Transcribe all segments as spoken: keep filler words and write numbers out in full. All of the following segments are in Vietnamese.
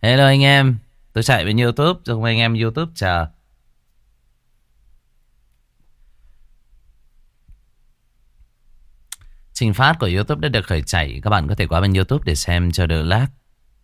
Hello anh em, tôi chạy bên YouTube, cho anh em YouTube chờ. Trình phát của YouTube đã được khởi chạy, các bạn có thể qua bên YouTube để xem cho đỡ lag.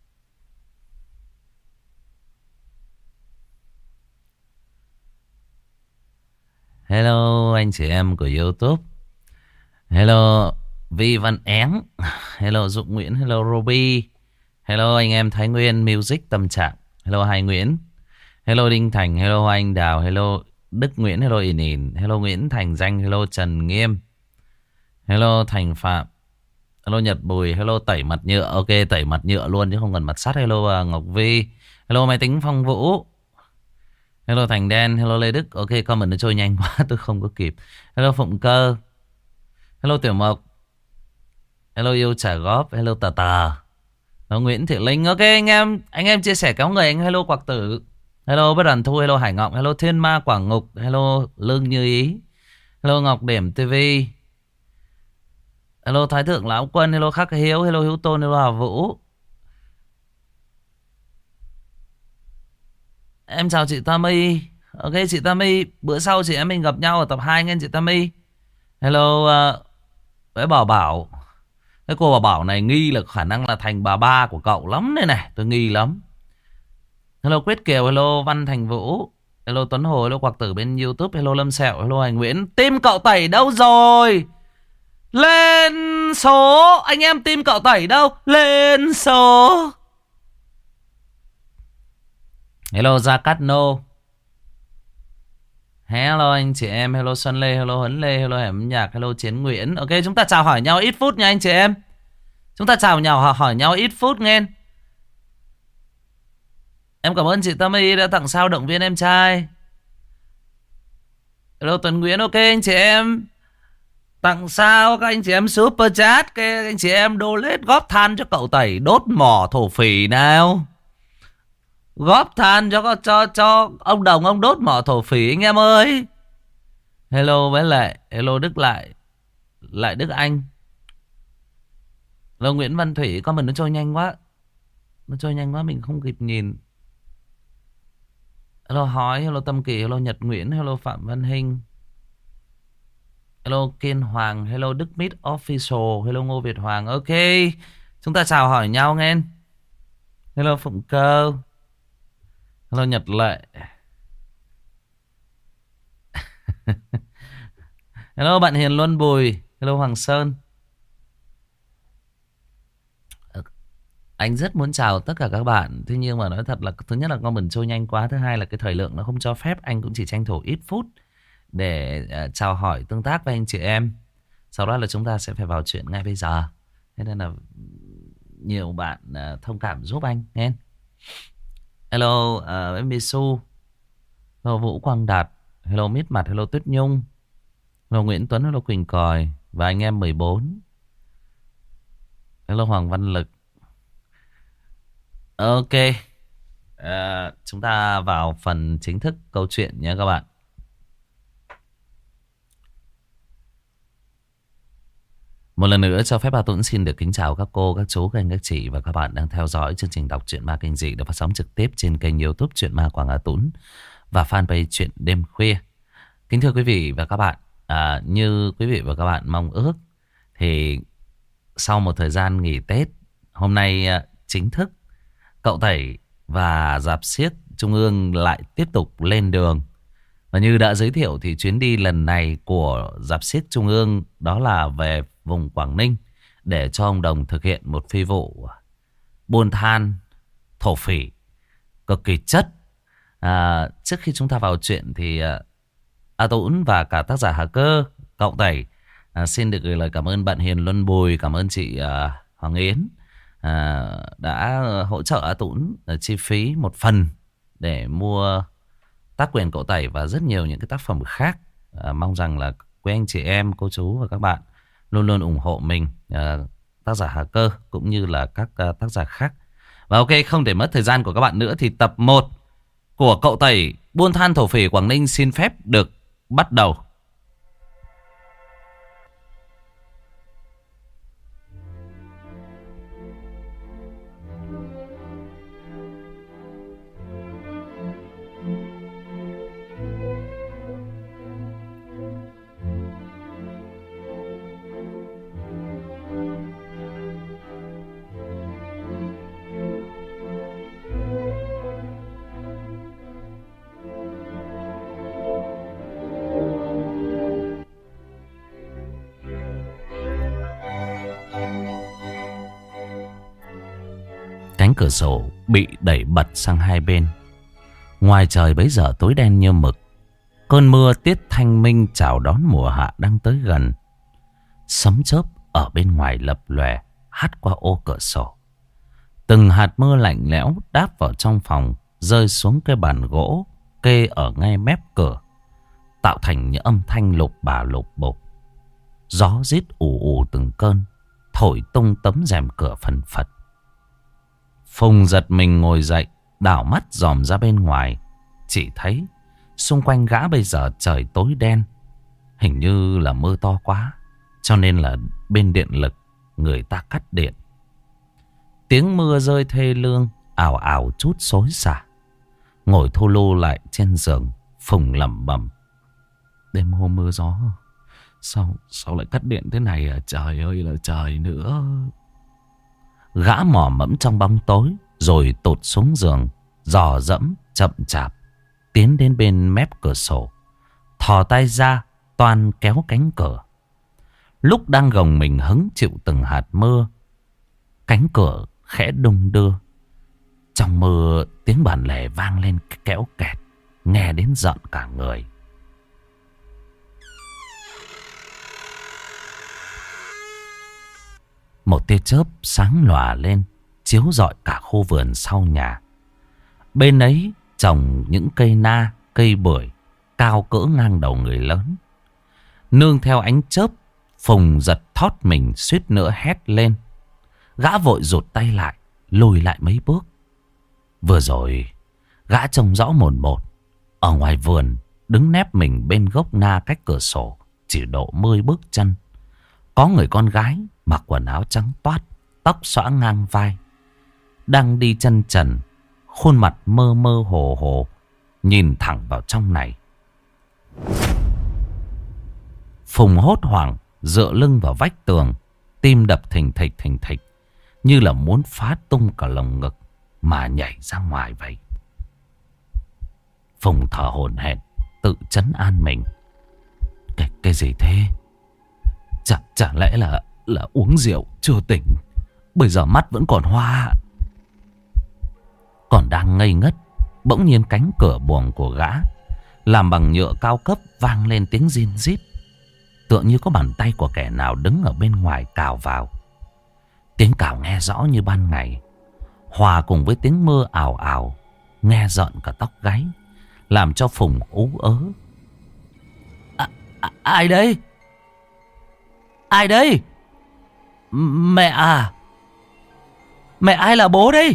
Hello anh chị em của YouTube. Hello Vi Văn Én. Hello Dũng Nguyễn, hello Ruby. Hello anh em Thái Nguyên Music Tâm Trạng. Hello Hai Nguyễn. Hello Đinh Thành, hello anh Đào, hello Đức Nguyễn, hello ỉn ỉn, hello Nguyễn Thành Danh, hello Trần Nghiêm. Hello Thành Phạm. Hello Nhật Bùi, hello tẩy mặt nhựa. Ok, tẩy mặt nhựa luôn chứ không cần mặt sắt. Hello uh, Ngọc Vi. Hello máy tính Phong Vũ. Hello Thành Đen, hello Lê Đức. Ok, comment nó trôi nhanh quá tôi không có kịp. Hello Phụng Cơ. Hello Tiểu Mộc. Hello Yêu Trả Góp, hello Tà Tà. Hello Nguyễn Thị Linh. Ok anh em, anh em chia sẻ kéo người anh. Hello Quạc Tử. Hello Bất Đoàn Thu, hello Hải Ngọc, hello Thiên Ma Quảng Ngục, hello Lương Như Ý. Hello Ngọc Điểm ti vi. Hello Thái Thượng Lão Quân, hello Khắc Hiếu, hello Hiếu Tôn, hello Hà Vũ. Em chào chị Tammy. Ok chị Tammy, bữa sau chị em mình gặp nhau ở tập hai nghe chị Tammy. Hello uh, với Bảo Bảo. Cái cô Bảo Bảo này nghi là khả năng là thành bà ba của cậu lắm đây này, tôi nghi lắm. Hello Quyết Kiều, hello Văn Thành Vũ, hello Tuấn Hồ, hello Quạc Tử bên YouTube, hello Lâm Sẹo, hello Hành Nguyễn. Team cậu Tẩy đâu rồi? Lên số. Anh em team cậu Tẩy đâu? Lên số. Hello Gia Cát Nô. Hello anh chị em. Hello Xuân Lê, hello Huấn Lê, hello Hẻm Nhạc, hello Chiến Nguyễn. Ok chúng ta chào hỏi nhau ít phút nha anh chị em. Chúng ta chào nhau hỏi nhau ít phút nghe. Em cảm ơn chị Tâm Y đã tặng sao động viên em trai. Hello Tuấn Nguyễn. Ok anh chị em tặng sao các anh chị em super chat, các anh chị em donate góp than cho cậu Tẩy đốt mỏ thổ phỉ nào. Góp than cho cho cho ông Đồng ông đốt mỏ thổ phỉ anh em ơi. Hello với lại hello Đức Lại Lại Đức Anh. Hello Nguyễn Văn Thủy. Comment nó trôi nhanh quá. Nó trôi nhanh quá mình không kịp nhìn. Hello Hói, hello Tâm Kỳ, hello Nhật Nguyễn, hello Phạm Văn Hinh, hello Kiên Hoàng, hello Đức Mít Official, hello Ngô Việt Hoàng. Ok, chúng ta chào hỏi nhau nghe. Hello Phụng Cơ, hello Nhật Lệ. Hello bạn Hiền Luân Bùi, hello Hoàng Sơn. Anh rất muốn chào tất cả các bạn. Thế nhưng mà nói thật là thứ nhất là comment trôi nhanh quá. Thứ hai là cái thời lượng nó không cho phép. Anh cũng chỉ tranh thủ ít phút để uh, chào hỏi tương tác với anh chị em. Sau đó là chúng ta sẽ phải vào chuyện ngay bây giờ. Thế nên là nhiều bạn uh, thông cảm giúp anh nghe. Hello uh, em Misu. Hello Vũ Quang Đạt. Hello Mít Mặt. Hello Tuyết Nhung. Hello Nguyễn Tuấn. Hello Quỳnh Còi. Và anh em mười bốn. Hello Hoàng Văn Lực. Ok, à, chúng ta vào phần chính thức câu chuyện nhé các bạn. Một lần nữa cho phép Ba Tuấn xin được kính chào các cô, các chú, các anh, các chị và các bạn đang theo dõi chương trình đọc truyện ma kinh dị được phát sóng trực tiếp trên kênh YouTube Truyện Ma Quảng Hà Tuấn và fanpage Truyện Đêm Khuya. Kính thưa quý vị và các bạn, à, như quý vị và các bạn mong ước thì sau một thời gian nghỉ Tết, hôm nay à, chính thức Cậu Tẩy và Rạp Xiếc Trung ương lại tiếp tục lên đường. Và như đã giới thiệu thì chuyến đi lần này của Rạp Xiếc Trung ương đó là về vùng Quảng Ninh để cho ông Đồng thực hiện một phi vụ buôn than thổ phỉ cực kỳ chất. À, trước khi chúng ta vào chuyện thì uh, A Tũng và cả tác giả Hà Cơ, Cậu Tẩy uh, xin được gửi lời cảm ơn bạn Hiền Luân Bùi, cảm ơn chị uh, Hoàng Yến À, đã hỗ trợ A Tũng chi phí một phần để mua tác quyền Cậu Tẩy và rất nhiều những cái tác phẩm khác. à, Mong rằng là quý anh chị em, cô chú và các bạn luôn luôn ủng hộ mình, à, tác giả Hà Cơ cũng như là các à, tác giả khác. Và ok, không để mất thời gian của các bạn nữa thì tập một của Cậu Tẩy buôn than thổ phỉ Quảng Ninh xin phép được bắt đầu. cửa sổ bị đẩy bật sang hai bên. Ngoài trời bấy giờ tối đen như mực. Cơn mưa tiết thanh minh chào đón mùa hạ đang tới gần. Sấm chớp ở bên ngoài lập lòe hắt qua ô cửa sổ. Từng hạt mưa lạnh lẽo đáp vào trong phòng, rơi xuống cái bàn gỗ kê ở ngay mép cửa, tạo thành những âm thanh lục bà lục bục. Gió rít ù ù từng cơn, thổi tung tấm rèm cửa phần phật. Phùng giật mình ngồi dậy, đảo mắt dòm ra bên ngoài. Chỉ thấy xung quanh gã bây giờ trời tối đen. Hình như là mưa to quá, cho nên là bên điện lực người ta cắt điện. Tiếng mưa rơi thê lương, ảo ảo chút xối xả. Ngồi thu lu lại trên giường, Phùng lẩm bẩm: đêm hôm mưa gió, Sao sao lại cắt điện thế này à? Trời ơi là trời nữa. Gã mò mẫm trong bóng tối, rồi tụt xuống giường, dò dẫm chậm chạp tiến đến bên mép cửa sổ, thò tay ra toan kéo cánh cửa. Lúc đang gồng mình hứng chịu từng hạt mưa, cánh cửa khẽ đung đưa. Trong mưa tiếng bản lề vang lên kéo kẹt, nghe đến giận cả người. Một tia chớp sáng lòa lên, chiếu rọi cả khu vườn sau nhà. Bên ấy trồng những cây na, cây bưởi cao cỡ ngang đầu người lớn. Nương theo ánh chớp, Phùng giật thót mình suýt nữa hét lên. Gã vội rụt tay lại, lùi lại mấy bước. Vừa rồi gã trông rõ mồn một. Ở ngoài vườn, đứng nép mình bên gốc na cách cửa sổ chỉ độ mười bước chân, có người con gái mặc quần áo trắng toát, tóc xõa ngang vai, đang đi chân trần, khuôn mặt mơ mơ hồ hồ, nhìn thẳng vào trong này. Phùng hốt hoảng dựa lưng vào vách tường, tim đập thình thịch thình thịch, như là muốn phá tung cả lồng ngực mà nhảy ra ngoài vậy. Phùng thở hổn hển, tự trấn an mình. Cái, cái gì thế? Chả, chả lẽ là là uống rượu chưa tỉnh, bây giờ mắt vẫn còn hoa. Còn đang ngây ngất, bỗng nhiên cánh cửa buồng của gã làm bằng nhựa cao cấp vang lên tiếng rin rít, tựa như có bàn tay của kẻ nào đứng ở bên ngoài cào vào. Tiếng cào nghe rõ như ban ngày, hòa cùng với tiếng mưa ảo ảo, nghe rợn cả tóc gáy, làm cho Phùng ú ớ. À, à, ai đây? Ai đây? Mẹ à? Mẹ ai là bố đây?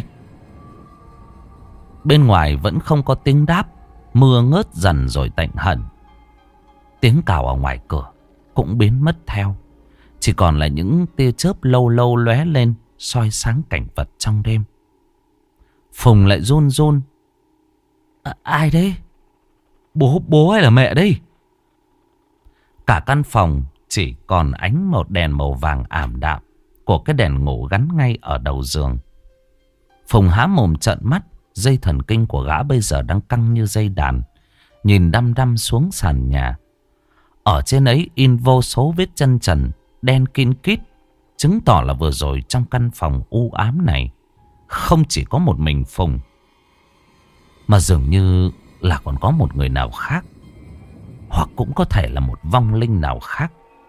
Bên ngoài vẫn không có tiếng đáp. Mưa ngớt dần rồi tạnh hẳn. Tiếng cào ở ngoài cửa cũng biến mất theo. Chỉ còn là những tia chớp lâu lâu lóe lên, soi sáng cảnh vật trong đêm. Phùng lại run run. À, ai đây? Bố, bố hay là mẹ đây? Cả căn phòng chỉ còn ánh một đèn màu vàng ảm đạm của cái đèn ngủ gắn ngay ở đầu giường. Phùng há mồm trợn mắt. Dây thần kinh của gã bây giờ đang căng như dây đàn, nhìn đăm đăm xuống sàn nhà. Ở trên ấy in vô số vết chân trần đen kin kít, chứng tỏ là vừa rồi trong căn phòng u ám này không chỉ có một mình Phùng, mà dường như là còn có một người nào khác, hoặc cũng có thể là một vong linh nào khác.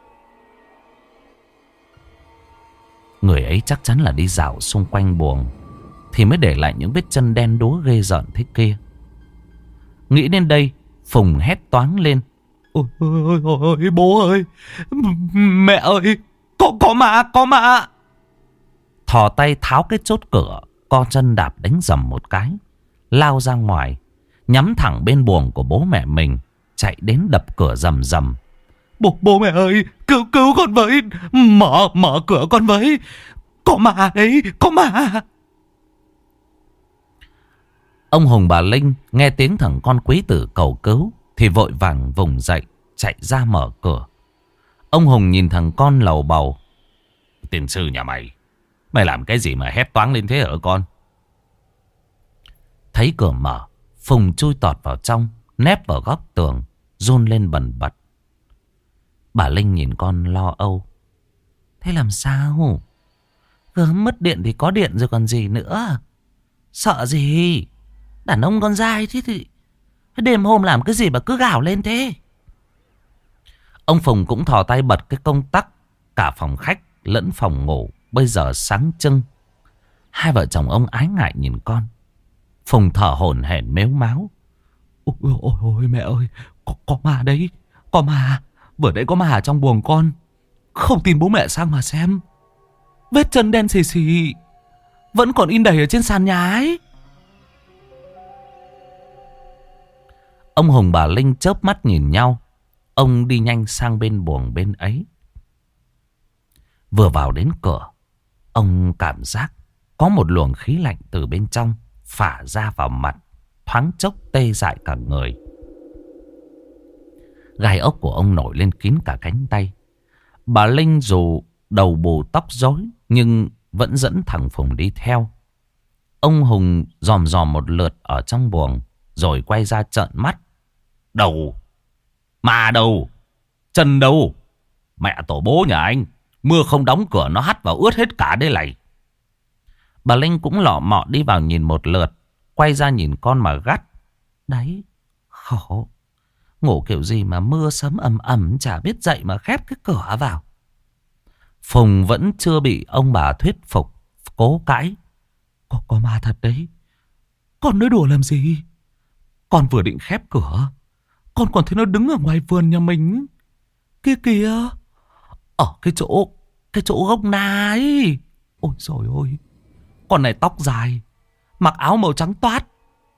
Người ấy chắc chắn là đi dạo xung quanh buồng thì mới để lại những vết chân đen đúa ghê rợn thế kia. Nghĩ đến đây, Phùng hét toáng lên. Ôi ôi ôi ôi, bố ơi, mẹ ơi, có có ma, có ma. Thò tay tháo cái chốt cửa, co chân đạp đánh dầm một cái, lao ra ngoài, nhắm thẳng bên buồng của bố mẹ mình, chạy đến đập cửa rầm rầm. Bố, bố mẹ ơi, cứu cứu con với, mở, mở cửa con với, có ma đấy, có ma. Ông Hùng bà Linh nghe tiếng thằng con quý tử cầu cứu thì vội vàng vùng dậy, chạy ra mở cửa. Ông Hùng nhìn thằng con lầu bầu. Tiền sư nhà mày, mày làm cái gì mà hét toáng lên thế hả con? Thấy cửa mở, Phùng chui tọt vào trong, nép vào góc tường, run lên bần bật. Bà Linh nhìn con lo âu. Thế làm sao? Gớm mất điện thì có điện rồi còn gì nữa. Sợ gì? Đàn ông con dai thế thì đêm hôm làm cái gì mà cứ gào lên thế? Ông Phùng cũng thò tay bật cái công tắc. Cả phòng khách lẫn phòng ngủ bây giờ sáng trưng. Hai vợ chồng ông ái ngại nhìn con. Phùng thở hổn hển mếu máo. Ôi ôi ôi mẹ ơi, có, có ma đấy, có ma. Vừa nãy có ma ở trong buồng con. Không tin bố mẹ sang mà xem. Vết chân đen xì xì vẫn còn in đầy ở trên sàn nhà ấy. Ông Hùng bà Linh chớp mắt nhìn nhau. Ông đi nhanh sang bên buồng bên ấy. Vừa vào đến cửa, ông cảm giác có một luồng khí lạnh từ bên trong phả ra vào mặt, thoáng chốc tê dại cả người. Gai ốc của ông nổi lên kín cả cánh tay. Bà Linh dù đầu bù tóc rối nhưng vẫn dẫn thằng Phùng đi theo. Ông Hùng dòm dòm một lượt ở trong buồng rồi quay ra trợn mắt. Đầu, mà đầu, chân đâu? Mẹ tổ bố nhà anh, mưa không đóng cửa nó hắt vào ướt hết cả đây này. Bà Linh cũng lọ mọ đi vào nhìn một lượt, quay ra nhìn con mà gắt. Đấy, khổ. Ngủ kiểu gì mà mưa sấm ầm ầm chả biết dậy mà khép cái cửa vào. Phùng vẫn chưa bị ông bà thuyết phục, cố cãi. Có, có ma thật đấy. Con nói đùa làm gì? Con vừa định khép cửa, con còn thấy nó đứng ở ngoài vườn nhà mình. Kia kìa, ở cái chỗ, cái chỗ gốc na ấy. Ôi trời ơi, con này tóc dài, mặc áo màu trắng toát.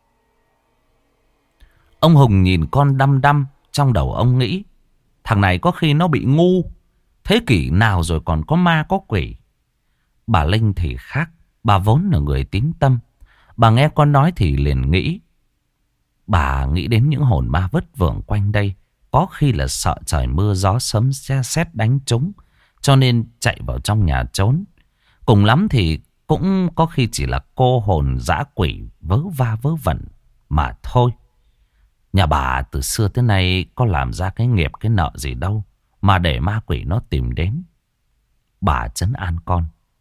Ông Hùng nhìn con đăm đăm. Trong đầu ông nghĩ, thằng này có khi nó bị ngu. Thế kỷ nào rồi còn có ma có quỷ. Bà Linh thì khác. Bà vốn là người tín tâm. Bà nghe con nói thì liền nghĩ. Bà nghĩ đến những hồn ma vất vưởng quanh đây. Có khi là sợ trời mưa gió sấm sét đánh trúng, cho nên chạy vào trong nhà trốn. Cùng lắm thì cũng có khi chỉ là cô hồn dã quỷ vớ va vớ vẩn mà thôi. Nhà bà từ xưa tới nay có làm ra cái nghiệp cái nợ gì đâu mà để ma quỷ nó tìm đến. Bà trấn an con.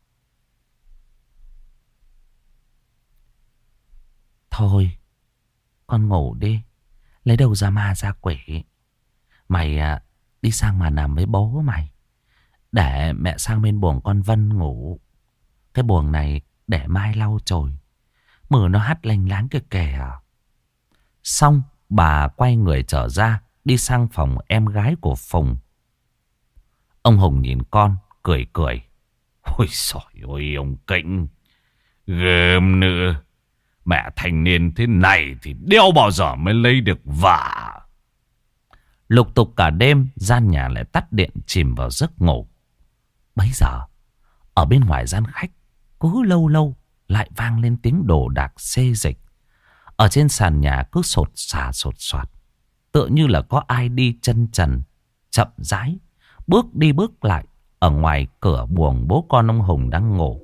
Thôi, con ngủ đi. Lấy đâu ra ma ra quỷ. Mày à, đi sang mà nằm với bố mày. Để mẹ sang bên buồng con Vân ngủ. Cái buồng này để mai lau chùi. Mưa nó hắt lanh láng kìa kìa. Xong bà quay người trở ra, đi sang phòng em gái của Phùng. Ông Hùng nhìn con, cười cười. Ôi trời ơi ông Kĩnh, gớm nữa. Mẹ thành niên thế này thì đeo bao giờ mới lấy được vả. Lục tục cả đêm, gian nhà lại tắt điện chìm vào giấc ngủ. Bấy giờ, ở bên ngoài gian khách, cứ lâu lâu lại vang lên tiếng đồ đạc xê dịch. Ở trên sàn nhà cứ sột xà sột soạt. Tựa như là có ai đi chân trần, chậm rãi, bước đi bước lại ở ngoài cửa buồng bố con ông Hùng đang ngủ.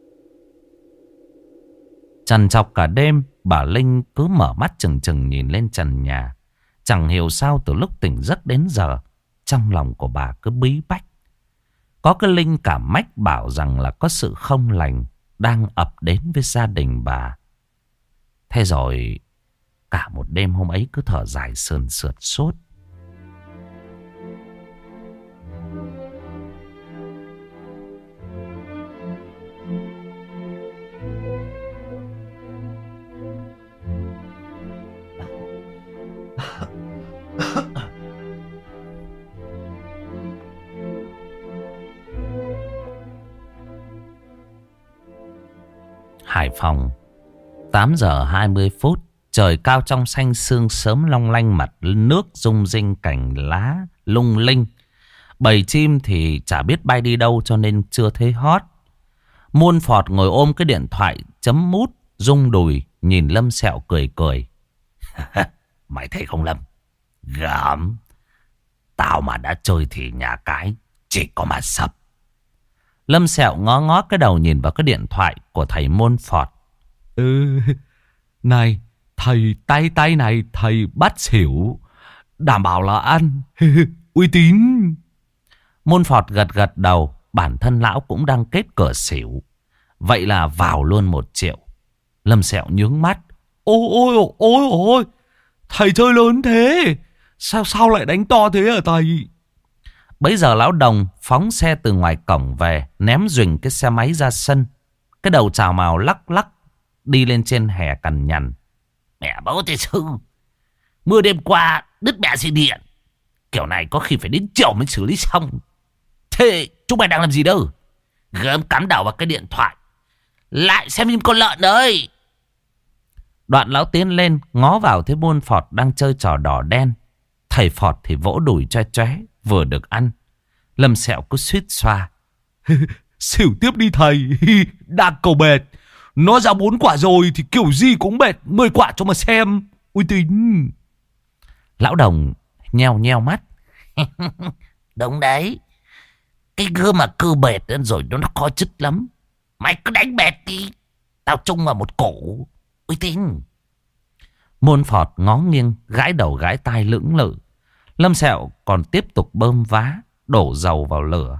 Trằn trọc cả đêm, bà Linh cứ mở mắt chừng chừng nhìn lên trần nhà. Chẳng hiểu sao từ lúc tỉnh giấc đến giờ, trong lòng của bà cứ bí bách. Có cái linh cảm mách bảo rằng là có sự không lành đang ập đến với gia đình bà. Thế rồi cả một đêm hôm ấy cứ thở dài sườn sượt suốt. Hải Phòng, tám giờ hai mươi phút. Trời cao trong xanh sương sớm long lanh, mặt nước rung rinh, cành lá lung linh. Bầy chim thì chả biết bay đi đâu cho nên chưa thấy hót. Muôn Phọt ngồi ôm cái điện thoại chấm mút, rung đùi, nhìn Lâm Sẹo cười cười. Mày thấy không Lâm? Gớm. Tao mà đã chơi thì nhà cái chỉ có mà sập. Lâm Sẹo ngó ngó cái đầu nhìn vào cái điện thoại của thầy Muôn Phọt. Ừ, này, thầy tay tay này, thầy bắt xỉu. Đảm bảo là ăn. Uy tín. Muôn Phọt gật gật đầu. Bản thân lão cũng đang kết cờ xỉu. Vậy là vào luôn một triệu. Lâm Sẹo nhướng mắt. Ôi ôi ôi ôi, thầy chơi lớn thế. Sao sao lại đánh to thế hả thầy? Bấy giờ lão Đồng phóng xe từ ngoài cổng về, ném duỳnh cái xe máy ra sân. Cái đầu chào mào lắc lắc đi lên trên hè cằn nhằn. Mẹ bố thầy sư, mưa đêm qua đứt mẹ dây điện, kiểu này có khi phải đến chiều mới xử lý xong. Thế chúng mày đang làm gì đâu? Gớm cắm đầu vào cái điện thoại, lại xem phim con lợn ơi. Đoạn lão tiến lên ngó vào thấy Môn Phọt đang chơi trò đỏ đen. Thầy Phọt thì vỗ đùi choe choé vừa được ăn. Lâm Sẹo cứ suýt xoa. Xỉu tiếp đi thầy, đang cầu bệt. Nó ra bốn quả rồi thì kiểu gì cũng bệt mười quả cho mà xem. Ui tính. Lão Đồng nheo nheo mắt. Đúng đấy, cái gươm mà cứ bệt rồi nó khó chứt lắm. Mày cứ đánh bệt đi, tao trông vào một cổ. Uy tín. Môn Phọt ngó nghiêng, gãi đầu gãi tai lưỡng lự. Lâm Sẹo còn tiếp tục bơm vá, đổ dầu vào lửa.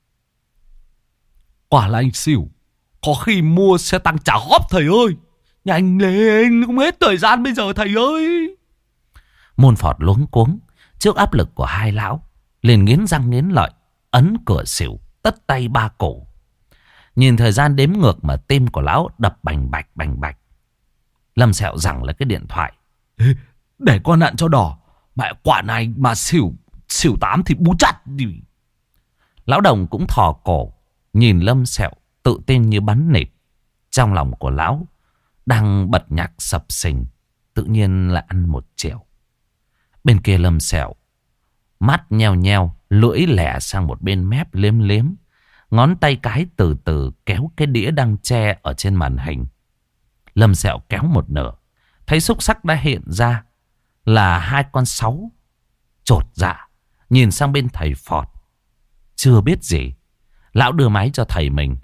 Quả là anh xỉu, có khi mua xe tăng trả góp thầy ơi. Nhanh lên, không hết thời gian bây giờ thầy ơi. Môn Phọt luống cuống trước áp lực của hai lão, liền nghiến răng nghiến lợi, ấn cửa xỉu, tất tay ba cổ. Nhìn thời gian đếm ngược mà tim của lão đập bành bạch bành bạch. Lâm Sẹo rằng là cái điện thoại. Để con nạn cho đỏ. Mẹ quả này mà xỉu xỉu tám thì bú chặt đi. Lão Đồng cũng thò cổ nhìn Lâm Sẹo tự tin như bắn nịt. Trong lòng của lão đang bật nhạc sập sình, tự nhiên là ăn một chiều. Bên kia Lâm Sẹo mắt nheo nheo, lưỡi lẻ sang một bên mép liếm liếm, ngón tay cái từ từ kéo cái đĩa đang che ở trên màn hình. Lâm Sẹo kéo một nửa, thấy xúc xắc đã hiện ra là hai con sáu. Chột dạ nhìn sang bên thầy Phọt. Chưa biết gì, lão đưa máy cho thầy mình.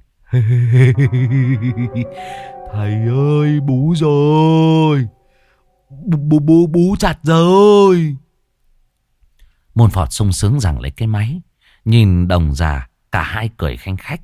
Thầy ơi, bú rồi, bú bú bú chặt rồi. Môn Phọt sung sướng rằng lấy cái máy, nhìn Đồng già, cả hai cười khanh khách.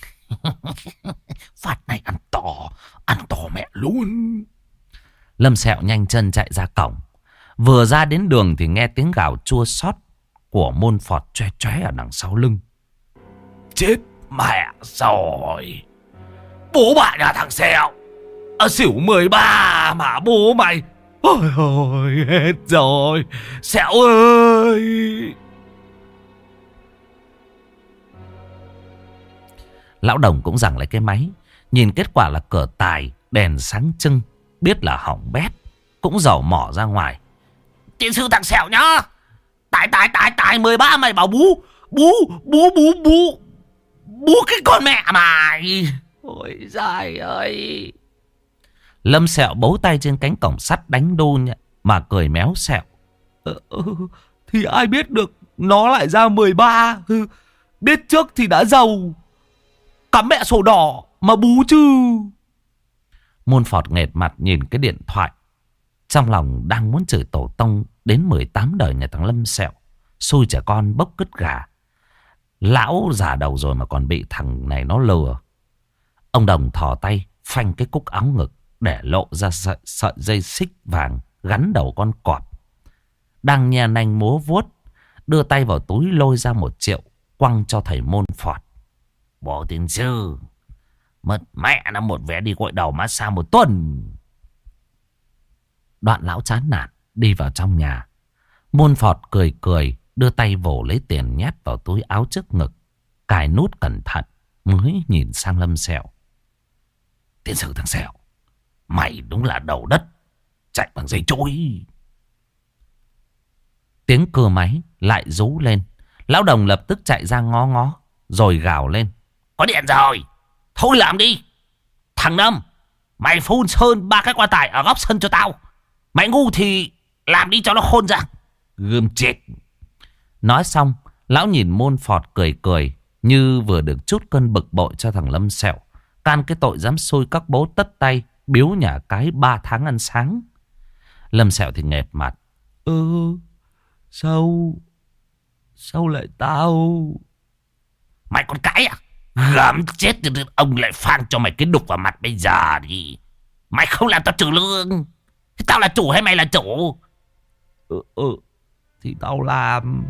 Phát này ăn to, ăn to mẹ luôn. Lâm Sẹo nhanh chân chạy ra cổng. Vừa ra đến đường thì nghe tiếng gào chua xót của Môn Phọt choe choé ở đằng sau lưng. Chết mẹ rồi, bố bạn là thằng Sẹo ở xỉu mười ba mà bố mày. Ôi ôi, hết rồi Sẹo ơi. Lão Đồng cũng giằng lấy cái máy, nhìn kết quả là cửa tài đèn sáng trưng, biết là hỏng bét, cũng dầu mỏ ra ngoài. Tiến sư thằng Sẹo nhá, tài tài tài tài mười ba mày bảo bú bú bú bú bú bú cái con mẹ mày. Ôi giời ơi. Lâm Sẹo bấu tay trên cánh cổng sắt đánh đu mà cười méo Sẹo. ờ, ừ, Thì ai biết được nó lại ra mười ba. ừ, Biết trước thì đã giàu, cắm mẹ sổ đỏ mà bú chứ. Môn Phọt nghệt mặt nhìn cái điện thoại, trong lòng đang muốn chửi tổ tông đến mười tám đời nhà thằng Lâm Sẹo. Xui trẻ con bốc cứt gà. Lão già đầu rồi mà còn bị thằng này nó lừa. Ông Đồng thò tay phanh cái cúc áo ngực, để lộ ra sợi, sợi dây xích vàng gắn đầu con cọp. Đang nhe nanh múa vuốt, đưa tay vào túi lôi ra một triệu, quăng cho thầy Môn Phọt. Bố tiến sư, mất mẹ nó một vé đi gội đầu massage một tuần. Đoạn lão chán nản đi vào trong nhà. Môn Phọt cười cười, đưa tay vồ lấy tiền nhét vào túi áo trước ngực, cài nút cẩn thận, mới nhìn sang Lâm Sẹo. Tiến sư thằng Sẹo, mày đúng là đầu đất, chạy bằng dây trôi. Tiếng cưa máy lại rú lên. Lão Đồng lập tức chạy ra ngó ngó, rồi gào lên. Có điện rồi, thôi làm đi. Thằng Năm, mày phun sơn ba cái quan tài ở góc sân cho tao. Mày ngu thì làm đi cho nó khôn ra. Gươm chết. Nói xong, lão nhìn Môn Phọt cười cười, như vừa được chút cơn bực bội cho thằng Lâm Sẹo, can cái tội dám xui các bố tất tay biếu nhà cái ba tháng ăn sáng. Lâm Sẹo thì nghệt mặt. Ừ, sao Sao lại tao? Mày còn cãi à? Gắm chết, ông lại phang cho mày cái đục vào mặt bây giờ đi. Mày không làm tao trừ lương. Tao là chủ hay mày là chủ? Ừ, ừ thì tao làm.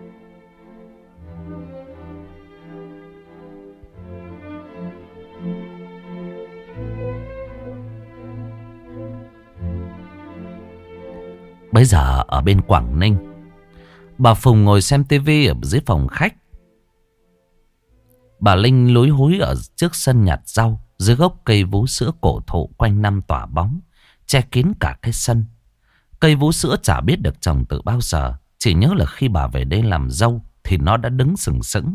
Bây giờ ở bên Quảng Ninh, bà Phùng ngồi xem tivi ở dưới phòng khách. Bà Linh lúi húi ở trước sân nhặt rau, dưới gốc cây vú sữa cổ thụ quanh năm tỏa bóng, che kín cả cái sân. Cây vú sữa chả biết được trồng từ bao giờ, chỉ nhớ là khi bà về đây làm dâu thì nó đã đứng sừng sững.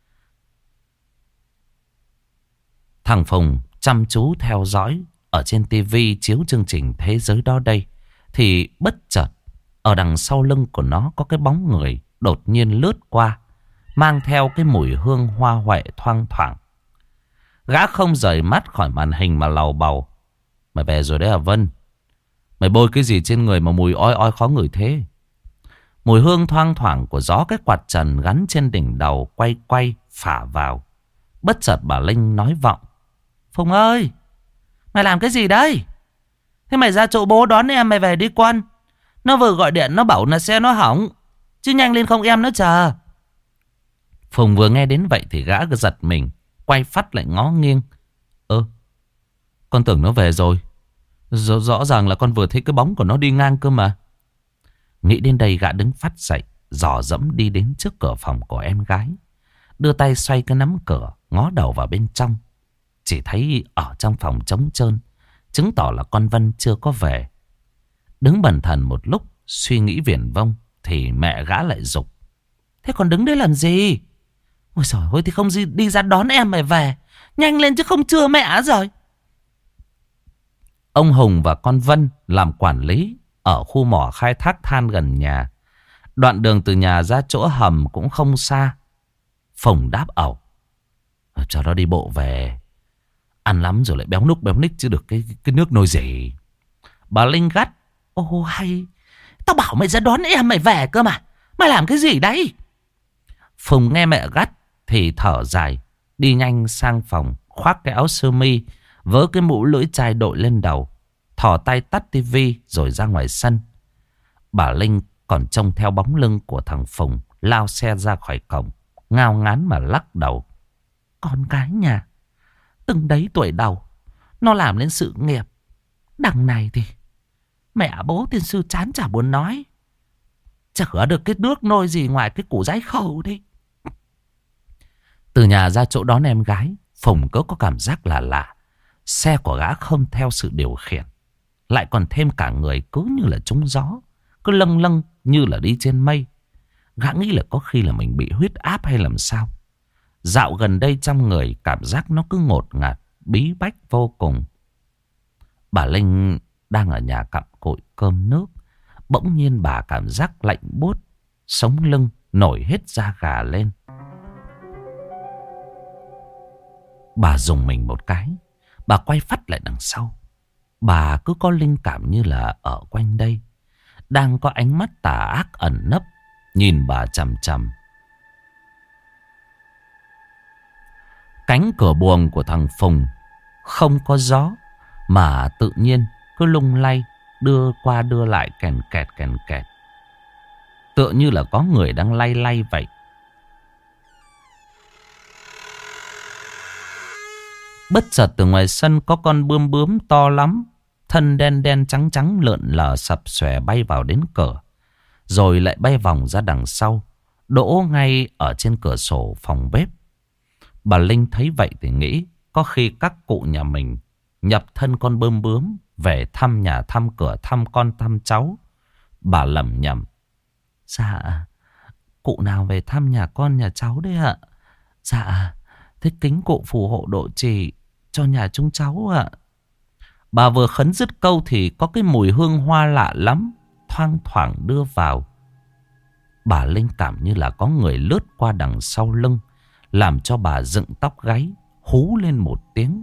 Thằng Phùng chăm chú theo dõi ở trên tivi chiếu chương trình Thế Giới Đó Đây, thì bất chợt ở đằng sau lưng của nó có cái bóng người đột nhiên lướt qua, mang theo cái mùi hương hoa huệ thoang thoảng. Gã không rời mắt khỏi màn hình mà lầu bầu: Mày về rồi đấy à Vân? Mày bôi cái gì trên người mà mùi oi oi khó ngửi thế? Mùi hương thoang thoảng của gió cái quạt trần gắn trên đỉnh đầu quay quay phả vào. Bất chợt bà Linh nói vọng: Phùng ơi, mày làm cái gì đấy? Thế mày ra chỗ bố đón em mày về đi con. Nó vừa gọi điện nó bảo là xe nó hỏng, chứ nhanh lên không em nó chờ. Phùng vừa nghe đến vậy thì gã giật mình, quay phát lại ngó nghiêng. Ơ, con tưởng nó về rồi. Rõ, rõ ràng là con vừa thấy cái bóng của nó đi ngang cơ mà. Nghĩ đến đây gã đứng phát dậy, dò dẫm đi đến trước cửa phòng của em gái, đưa tay xoay cái nắm cửa, ngó đầu vào bên trong. Chỉ thấy ở trong phòng trống trơn, chứng tỏ là con Vân chưa có về. Đứng bần thần một lúc suy nghĩ viển vông thì mẹ gã lại giục: Thế còn đứng đấy làm gì? Ôi trời ơi, thì không đi ra đón em mày về. Nhanh lên chứ không trưa mẹ rồi. Ông Hùng và con Vân làm quản lý ở khu mỏ khai thác than gần nhà. Đoạn đường từ nhà ra chỗ hầm cũng không xa. Phùng đáp ẩu: Cho nó đi bộ về. Ăn lắm rồi lại béo núc béo ních chứ được cái, cái nước nôi gì. Bà Linh gắt: Ô hay, tao bảo mày ra đón em mày về cơ mà. Mày làm cái gì đấy? Phùng nghe mẹ gắt thì thở dài, đi nhanh sang phòng, khoác cái áo sơ mi, vớ cái mũ lưỡi chai đội lên đầu, thò tay tắt tivi rồi ra ngoài sân. Bà Linh còn trông theo bóng lưng của thằng Phùng lao xe ra khỏi cổng, ngao ngán mà lắc đầu. Con gái nhà, từng đấy tuổi đầu, nó làm lên sự nghiệp. Đằng này thì mẹ bố tiên sư chán chả buồn nói. Chả được cái nước nôi gì ngoài cái củ giấy khẩu đi. Từ nhà ra chỗ đón em gái, Phùng cứ có cảm giác là lạ. Xe của gã không theo sự điều khiển, lại còn thêm cả người cứ như là trúng gió, cứ lâng lâng như là đi trên mây. Gã nghĩ là có khi là mình bị huyết áp hay làm sao. Dạo gần đây trong người cảm giác nó cứ ngột ngạt, bí bách vô cùng. Bà Linh đang ở nhà cặm cụi cơm nước, bỗng nhiên bà cảm giác lạnh buốt, sống lưng nổi hết da gà lên. Bà dùng mình một cái, bà quay phắt lại đằng sau. Bà cứ có linh cảm như là ở quanh đây đang có ánh mắt tà ác ẩn nấp nhìn bà chằm chằm. Cánh cửa buồng của thằng Phùng không có gió mà tự nhiên cứ lung lay, đưa qua đưa lại kèn kẹt kèn kẹt, tựa như là có người đang lay lay vậy. Bất chợt từ ngoài sân có con bươm bướm to lắm, thân đen đen trắng trắng lượn lờ sập xòe bay vào đến cửa, rồi lại bay vòng ra đằng sau, đỗ ngay ở trên cửa sổ phòng bếp. Bà Linh thấy vậy thì nghĩ có khi các cụ nhà mình nhập thân con bươm bướm về thăm nhà thăm cửa, thăm con thăm cháu. Bà lẩm nhẩm: Dạ, cụ nào về thăm nhà con nhà cháu đấy ạ? Dạ, thế kính cụ phù hộ độ trì cho nhà chúng cháu ạ. Bà vừa khấn dứt câu thì có cái mùi hương hoa lạ lắm thoang thoảng đưa vào. Bà Linh cảm như là có người lướt qua đằng sau lưng, làm cho bà dựng tóc gáy, hú lên một tiếng.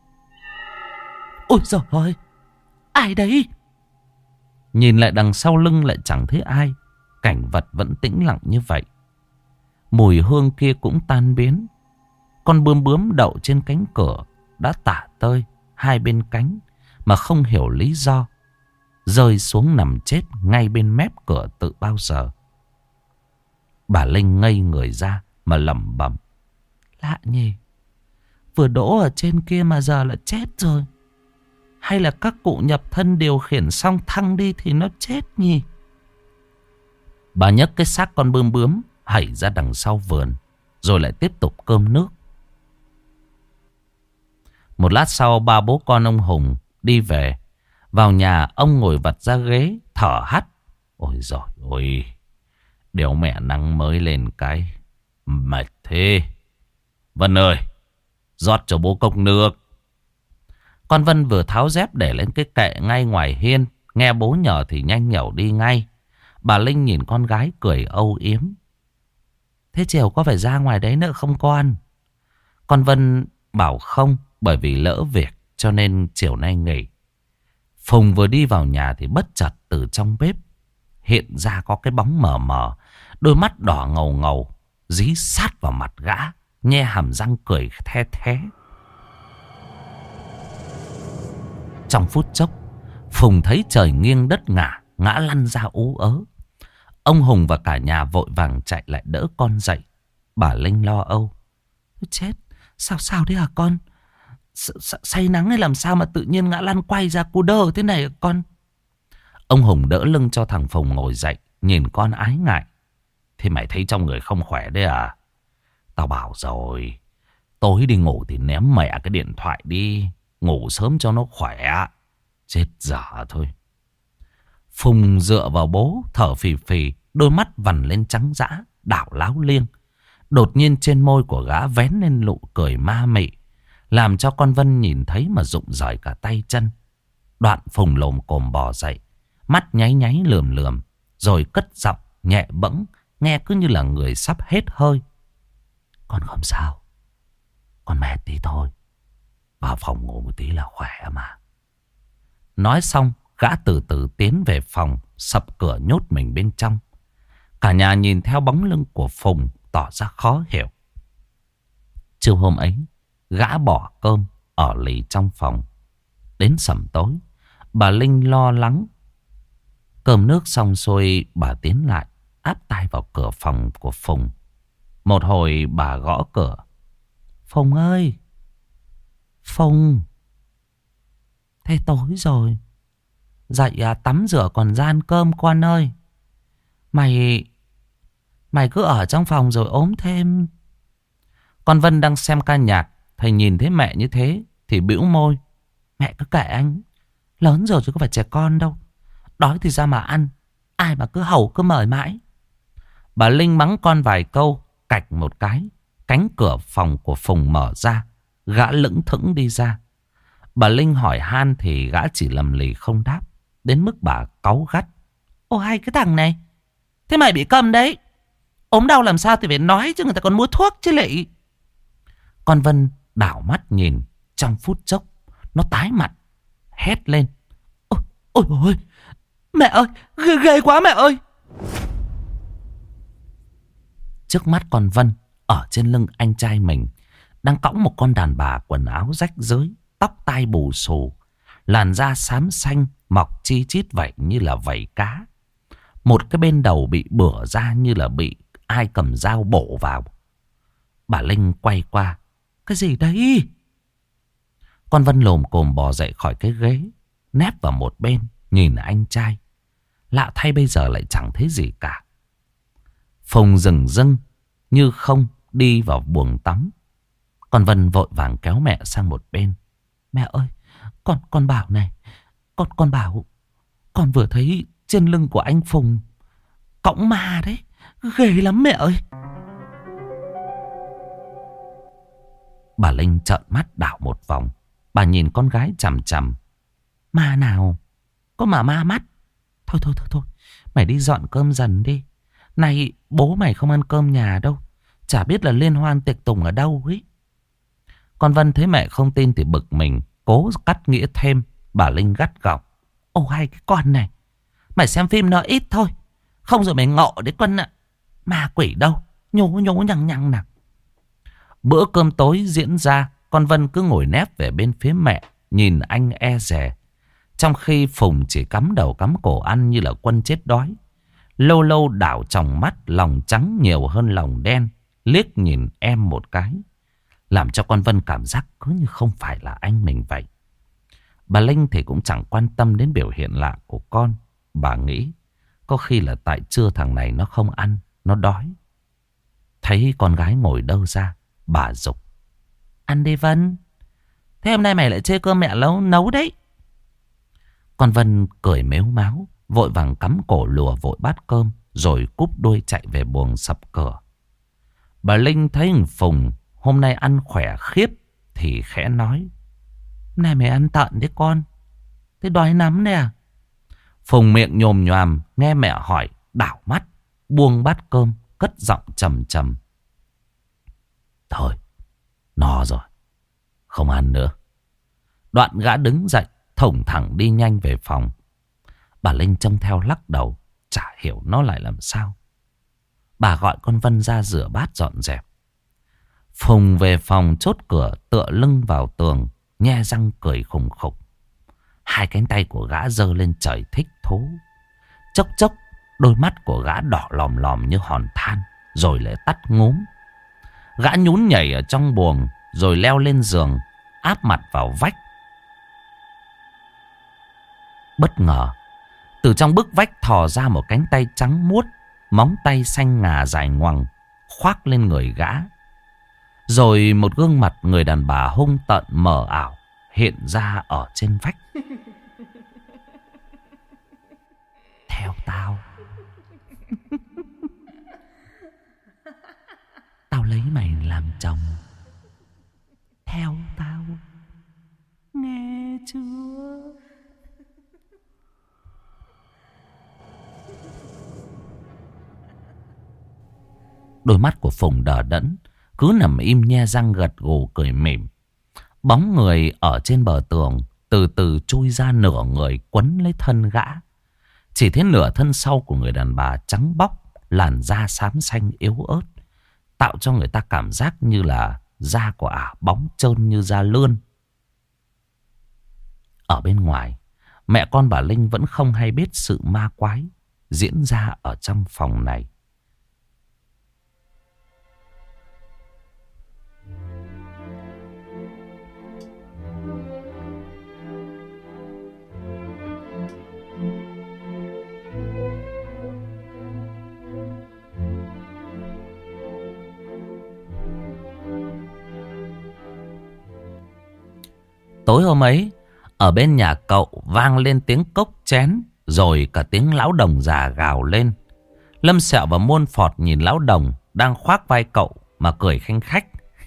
Ôi giời ơi, ai đấy? Nhìn lại đằng sau lưng lại chẳng thấy ai. Cảnh vật vẫn tĩnh lặng như vậy. Mùi hương kia cũng tan biến. Con bướm bướm đậu trên cánh cửa đã tả tơi hai bên cánh, mà không hiểu lý do, rơi xuống nằm chết ngay bên mép cửa tự bao giờ. Bà Linh ngây người ra mà lẩm bẩm: lạ nhỉ, vừa đỗ ở trên kia mà giờ là chết rồi. Hay là các cụ nhập thân điều khiển xong thăng đi thì nó chết nhỉ? Bà nhấc cái xác con bươm bướm hẩy ra đằng sau vườn, rồi lại tiếp tục cơm nước. Một lát sau, ba bố con ông Hùng đi về. Vào nhà, ông ngồi vặt ra ghế thở hắt. Ôi giời ơi, đéo mẹ nắng mới lên cái mệt thế. Vân ơi, rót cho bố cốc nước. Con Vân vừa tháo dép để lên cái kệ ngay ngoài hiên, nghe bố nhờ thì nhanh nhẩu đi ngay. Bà Linh nhìn con gái cười âu yếm: thế chiều có phải ra ngoài đấy nữa không con? Con Vân bảo không, bởi vì lỡ việc cho nên chiều nay nghỉ. Phùng vừa đi vào nhà thì bất chợt từ trong bếp hiện ra có cái bóng mờ mờ, đôi mắt đỏ ngầu ngầu dí sát vào mặt gã, nhe hàm răng cười the thé. Trong phút chốc, Phùng thấy trời nghiêng đất ngả, ngã lăn ra ú ớ. Ông Hùng và cả nhà vội vàng chạy lại đỡ con dậy. Bà Linh lo âu: chết, sao sao đấy hả con? S say nắng hay làm sao mà tự nhiên ngã lăn quay ra cu đơ thế này hả con? Ông Hùng đỡ lưng cho thằng Phùng ngồi dậy, nhìn con ái ngại: thế mày thấy trong người không khỏe đấy à? Tao bảo rồi, tối đi ngủ thì ném mẹ cái điện thoại đi, ngủ sớm cho nó khỏe. Chết dở thôi. Phùng dựa vào bố thở phì phì, đôi mắt vằn lên trắng dã, đảo láo liêng. Đột nhiên trên môi của gã vén lên nụ cười ma mị, làm cho con Vân nhìn thấy mà rụng rời cả tay chân. Đoạn Phùng lồm cồm bò dậy, mắt nháy nháy lườm lườm, rồi cất giọng nhẹ bẫng, nghe cứ như là người sắp hết hơi: con không sao, con mệt tí thôi, vào phòng ngủ một tí là khỏe mà. Nói xong, gã từ từ tiến về phòng, sập cửa nhốt mình bên trong. Cả nhà nhìn theo bóng lưng của Phùng tỏ ra khó hiểu. Trưa hôm ấy, gã bỏ cơm ở lì trong phòng. Đến sẩm tối, bà Linh lo lắng. Cơm nước xong xuôi, bà tiến lại áp tai vào cửa phòng của Phùng. Một hồi bà gõ cửa: Phùng ơi, Phùng. Thế tối rồi, dậy à, tắm rửa còn ra ăn cơm con ơi. Mày Mày cứ ở trong phòng rồi ốm thêm. Con Vân đang xem ca nhạc, thầy nhìn thấy mẹ như thế thì bĩu môi: mẹ cứ kệ anh, lớn rồi chứ có phải trẻ con đâu. Đói thì ra mà ăn, ai mà cứ hầu cứ mời mãi. Bà Linh mắng con vài câu, cạch một cái, cánh cửa phòng của Phùng mở ra. Gã lững thững đi ra. Bà Linh hỏi han thì gã chỉ lầm lì không đáp, đến mức bà cáu gắt: ô hay cái thằng này, thế mày bị câm đấy, ốm đau làm sao thì phải nói chứ, người ta còn mua thuốc chứ lị. Con Vân đảo mắt nhìn, trong phút chốc nó tái mặt, hét lên: ôi ôi ôi, mẹ ơi, ghê, ghê quá mẹ ơi. Trước mắt con Vân, ở trên lưng anh trai mình đang cõng một con đàn bà quần áo rách rưới, tóc tai bù xù, làn da xám xanh mọc chi chít vậy như là vảy cá. Một cái bên đầu bị bửa ra như là bị ai cầm dao bổ vào. Bà Linh quay qua: cái gì đấy? Con Vân lồm cồm bò dậy khỏi cái ghế, nép vào một bên nhìn anh trai. Lạ thay bây giờ lại chẳng thấy gì cả. Phùng rừng rưng như không đi vào buồng tắm. Con Vân vội vàng kéo mẹ sang một bên: mẹ ơi, con con bảo này, con con bảo, con vừa thấy trên lưng của anh Phùng cõng ma đấy, ghê lắm mẹ ơi. Bà Linh trợn mắt đảo một vòng, bà nhìn con gái chằm chằm: ma nào? Có mà ma mắt? Thôi thôi thôi thôi, mày đi dọn cơm dần đi. Này bố mày không ăn cơm nhà đâu, chả biết là liên hoan tiệc tùng ở đâu ấy. Con Vân thấy mẹ không tin thì bực mình, cố cắt nghĩa thêm. Bà Linh gắt gỏng: ồ hay cái con này, mày xem phim nó ít thôi, không rồi mày ngộ đấy con ạ. Ma quỷ đâu, nhố nhố nhằng nhằng nào. Bữa cơm tối diễn ra, con Vân cứ ngồi nép về bên phía mẹ, nhìn anh e dè. Trong khi Phùng chỉ cắm đầu cắm cổ ăn như là quân chết đói. Lâu lâu đảo tròng mắt, lòng trắng nhiều hơn lòng đen, liếc nhìn em một cái, làm cho con Vân cảm giác cứ như không phải là anh mình vậy. Bà Linh thì cũng chẳng quan tâm đến biểu hiện lạ của con. Bà nghĩ có khi là tại trưa thằng này nó không ăn, nó đói. Thấy con gái ngồi đâu ra, bà giục: ăn đi Vân. Thế hôm nay mày lại chê cơm mẹ nấu nấu đấy. Con Vân cười mếu máo, vội vàng cắm cổ lùa vội bát cơm, rồi cúp đuôi chạy về buồng sập cửa. Bà Linh thấy thằng Phùng hôm nay ăn khỏe khiếp thì khẽ nói: hôm nay mày ăn tận đấy con. Thế đói lắm nè. Phùng miệng nhồm nhoàm nghe mẹ hỏi, đảo mắt, buông bát cơm, cất giọng trầm trầm: thôi, no rồi, không ăn nữa. Đoạn gã đứng dậy, thủng thẳng đi nhanh về phòng. Bà Linh trông theo lắc đầu, chả hiểu nó lại làm sao. Bà gọi con Vân ra rửa bát dọn dẹp. Phùng về phòng chốt cửa, tựa lưng vào tường, nhe răng cười khùng khục. Hai cánh tay của gã giơ lên trời thích thú. Chốc chốc đôi mắt của gã đỏ lòm lòm như hòn than, rồi lại tắt ngúm. Gã nhún nhảy ở trong buồng, rồi leo lên giường, áp mặt vào vách. Bất ngờ, từ trong bức vách thò ra một cánh tay trắng muốt, móng tay xanh ngà dài ngoằng, khoác lên người gã. Rồi một gương mặt người đàn bà hung tợn mờ ảo hiện ra ở trên vách. Theo tao. Tao lấy mày làm chồng. Theo tao. Nghe chưa? Đôi mắt của Phùng đờ đẫn, cứ nằm im nhe răng gật gù cười mỉm. Bóng người ở trên bờ tường từ từ chui ra, nửa người quấn lấy thân gã. Chỉ thấy nửa thân sau của người đàn bà trắng bóc, làn da xám xanh yếu ớt, tạo cho người ta cảm giác như là da của ả bóng trơn như da lươn. Ở bên ngoài, mẹ con bà Linh vẫn không hay biết sự ma quái diễn ra ở trong phòng này. Tối hôm ấy, ở bên nhà cậu vang lên tiếng cốc chén, rồi cả tiếng lão đồng già gào lên. Lâm Sẹo và Muôn Phọt nhìn lão đồng đang khoác vai cậu mà cười khanh khách.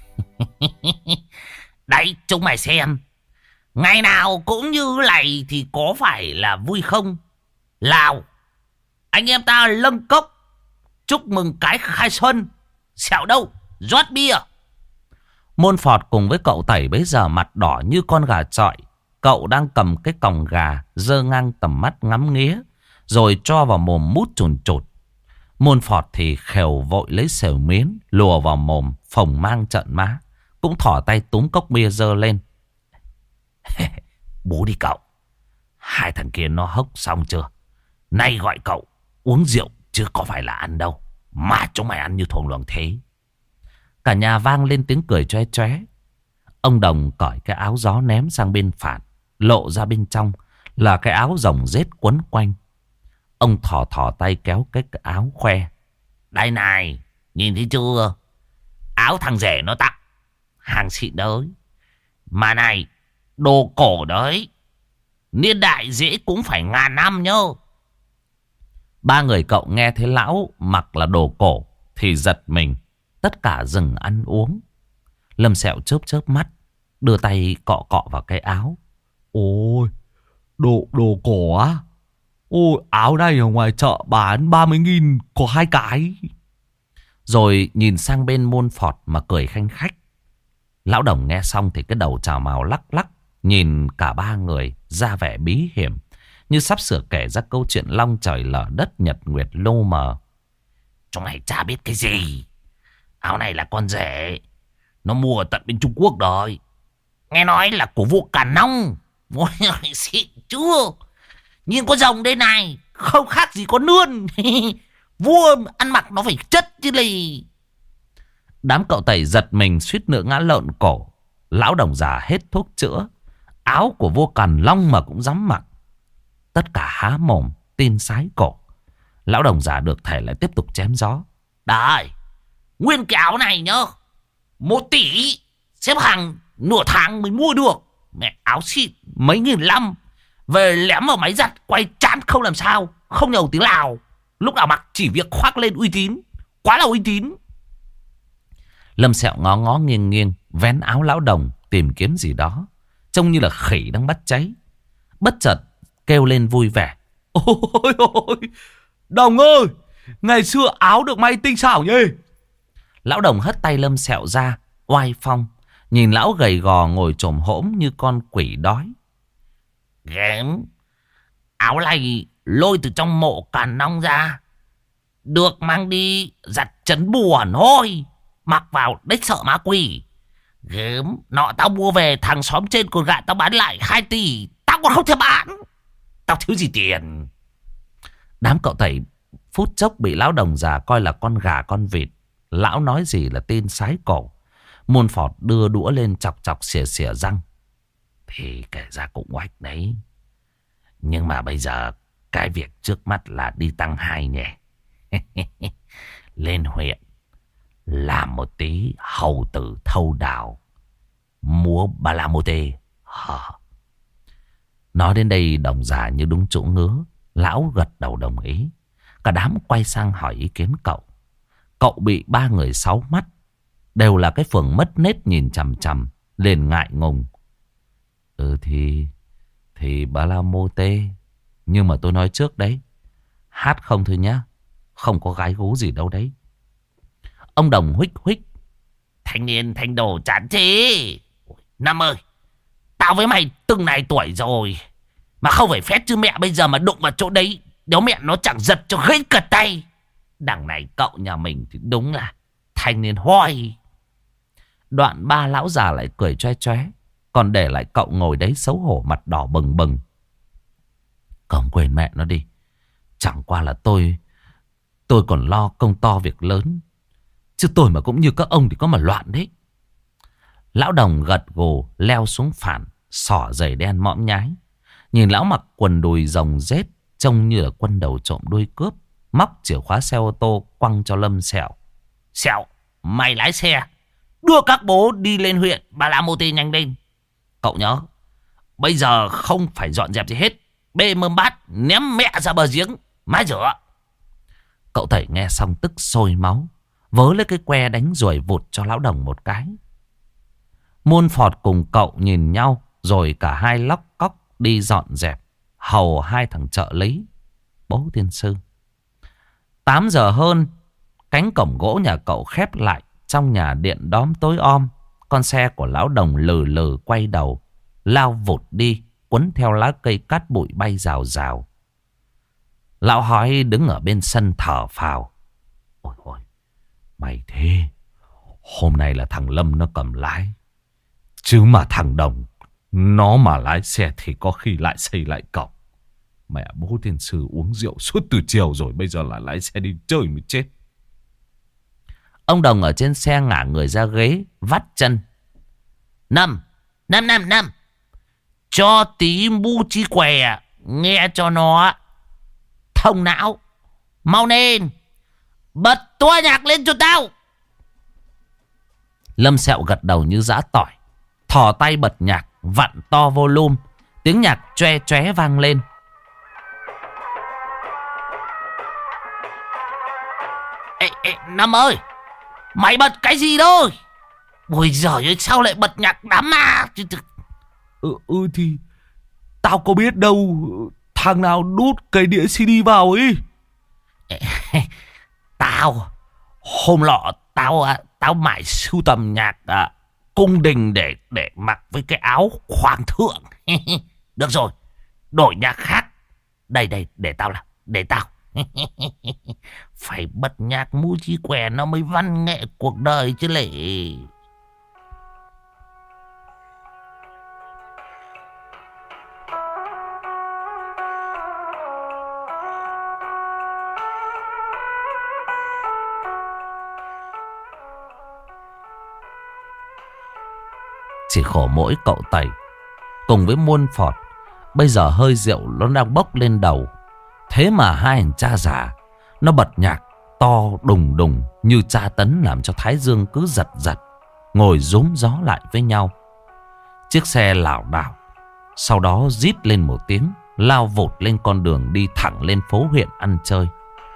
Đấy, chúng mày xem, ngày nào cũng như này thì có phải là vui không? Lào, anh em ta lâng cốc chúc mừng cái khai xuân. Sẹo đâu, rót bia. Muôn Phọt cùng với cậu Tẩy bấy giờ mặt đỏ như con gà chọi. Cậu đang cầm cái còng gà, giơ ngang tầm mắt ngắm nghía, rồi cho vào mồm mút chùn chụt. Muôn Phọt thì khều vội lấy xẻo miến lùa vào mồm, phồng mang trợn má, cũng thỏ tay túm cốc bia giơ lên. Bố đi cậu, hai thằng kia nó hốc xong chưa? Nay gọi cậu uống rượu chứ có phải là ăn đâu, mà chúng mày ăn như thuồng luồng thế. Cả nhà vang lên tiếng cười choé choé. Ông Đồng cởi cái áo gió ném sang bên phản, lộ ra bên trong là cái áo rồng rết quấn quanh. Ông thò thò tay kéo cái áo khoe. Đây này, nhìn thấy chưa? Áo thằng rể nó tặng, hàng xịn đấy. Mà này, đồ cổ đấy, niên đại dễ cũng phải ngàn năm nhớ. Ba người cậu nghe thấy lão mặc là đồ cổ thì giật mình, tất cả dừng ăn uống. Lâm Sẹo chớp chớp mắt, đưa tay cọ cọ vào cái áo. Ôi, đồ đồ cổ á? Ôi, áo này ở ngoài chợ bán ba mươi nghìn có hai cái. Rồi nhìn sang bên Muôn Phọt mà cười khanh khách. Lão Đồng nghe xong thì cái đầu chào mào lắc lắc, nhìn cả ba người ra vẻ bí hiểm, như sắp sửa kể ra câu chuyện long trời lở đất, nhật nguyệt lô mờ. Chúng mày chả biết cái gì. Áo này là con rể, nó mua tận bên Trung Quốc rồi. Nghe nói là của vua Càn Long. Ôi ơi, xịn chưa? Nhìn có rồng đây này, không khác gì có nươn. Vua ăn mặc nó phải chất chứ lì. Đám cậu tẩy giật mình suýt nữa ngã lộn cổ. Lão đồng già hết thuốc chữa, áo của vua Càn Long mà cũng dám mặc. Tất cả há mồm tin sái cổ. Lão đồng già được thể lại tiếp tục chém gió. Đấy, nguyên cái áo này nhá, một tỷ xếp hàng nửa tháng mới mua được. Mẹ, áo xịn mấy nghìn lăm, về lém vào máy giặt quay chán không làm sao, không nhầu tiếng Lào. Lúc nào mặc chỉ việc khoác lên uy tín, quá là uy tín. Lâm Sẹo ngó ngó nghiêng nghiêng vén áo lão đồng tìm kiếm gì đó, trông như là khỉ đang bắt cháy. Bất chợt kêu lên vui vẻ. Ôi ôi, Đồng ơi, ngày xưa áo được may tinh xảo nhỉ. Lão đồng hất tay Lâm Sẹo ra, oai phong. Nhìn lão gầy gò ngồi chồm hổm như con quỷ đói. Ghém, áo này lôi từ trong mộ Càn Long ra, được mang đi giặt chấn buồn thôi. Mặc vào đếch sợ ma quỷ. Ghém, nọ tao mua về, thằng xóm trên còn gạ tao bán lại hai tỷ. Tao còn không thể bán. Tao thiếu gì tiền. Đám cậu tẩy phút chốc bị lão đồng già coi là con gà con vịt. Lão nói gì là tin sái cổ. Muôn Phọt đưa đũa lên chọc chọc xỉa xỉa răng. Thì kể ra cũng oách đấy. Nhưng mà bây giờ cái việc trước mắt là đi tăng hai nhỉ. Lên huyện làm một tí hầu tử thâu đào, múa ba la mô tê. Hờ. Nói đến đây đồng già như đúng chỗ ngứa. Lão gật đầu đồng ý. Cả đám quay sang hỏi ý kiến cậu. Cậu bị ba người sáu mắt, đều là cái phường mất nết nhìn chằm chằm, liền ngại ngùng. Ừ thì Thì ba la mô tê. Nhưng mà tôi nói trước đấy, hát không thôi nhá, không có gái gú gì đâu đấy. Ông đồng huých huých. Thanh niên thanh đồ chán thế. Năm ơi, tao với mày từng này tuổi rồi mà không phải phét chứ mẹ. Bây giờ mà đụng vào chỗ đấy, nếu mẹ nó chẳng giật cho gãy cả tay. Đằng này cậu nhà mình thì đúng là thanh niên hoài. Đoạn ba lão già lại cười choe choé, còn để lại cậu ngồi đấy xấu hổ mặt đỏ bừng bừng. Không, quên mẹ nó đi. Chẳng qua là tôi Tôi còn lo công to việc lớn, chứ tôi mà cũng như các ông thì có mà loạn đấy. Lão đồng gật gù leo xuống phản, xỏ giày đen mõm nhái. Nhìn lão mặc quần đùi rồng rết, trông như là quân đầu trộm đuôi cướp. Móc chìa khóa xe ô tô quăng cho Lâm Sẹo. Sẹo, mày lái xe, đưa các bố đi lên huyện Ba La Mô Tê nhanh lên. Cậu nhớ, bây giờ không phải dọn dẹp gì hết. Bê mâm bát ném mẹ ra bờ giếng má rửa. Cậu tẩy nghe xong tức sôi máu, vớ lấy cái que đánh ruồi vụt cho lão đồng một cái. Muôn Phọt cùng cậu nhìn nhau, rồi cả hai lóc cóc đi dọn dẹp, hầu hai thằng trợ lý. Bố tiên sư. Tám giờ hơn, cánh cổng gỗ nhà cậu khép lại. Trong nhà điện đóm tối om, con xe của lão đồng lừ lừ quay đầu, lao vụt đi, quấn theo lá cây cát bụi bay rào rào. Lão Hói đứng ở bên sân thở phào. Ôi ôi, mày thế, hôm nay là thằng Lâm nó cầm lái, chứ mà thằng Đồng nó mà lái xe thì có khi lại xây lại cổng. Mẹ bố tiên sư uống rượu suốt từ chiều rồi, bây giờ lại lái xe đi chơi mới chết. Ông Đồng ở trên xe ngả người ra ghế, vắt chân. Năm, năm, năm, năm. Cho tí bu chi què, nghe cho nó thông não. Mau lên, bật toa nhạc lên cho tao. Lâm Sẹo gật đầu như giã tỏi, thò tay bật nhạc, vặn to volume. Tiếng nhạc choe choé vang lên. Ê, ê, Năm ơi, mày bật cái gì đâu? Ôi giời ơi, sao lại bật nhạc đám ma? Ừ, ừ thì tao có biết đâu, thằng nào đút cái đĩa xê đê vào ấy. Tao hôm lọ tao tao mải sưu tầm nhạc à, cung đình để để mặc với cái áo hoàng thượng. Được rồi, đổi nhạc khác. Đây đây, để tao làm, để tao. Phải bật nhạc mu chi què nó mới văn nghệ cuộc đời chứ lệ. Chỉ khổ mỗi cậu Tẩy cùng với muôn phọt, bây giờ hơi rượu nó đang bốc lên đầu. Thế mà hai anh cha già nó bật nhạc to đùng đùng như tra tấn, làm cho thái dương cứ giật giật, ngồi rúm gió lại với nhau. Chiếc xe lảo đảo, sau đó rít lên một tiếng, lao vụt lên con đường đi thẳng lên phố huyện ăn chơi.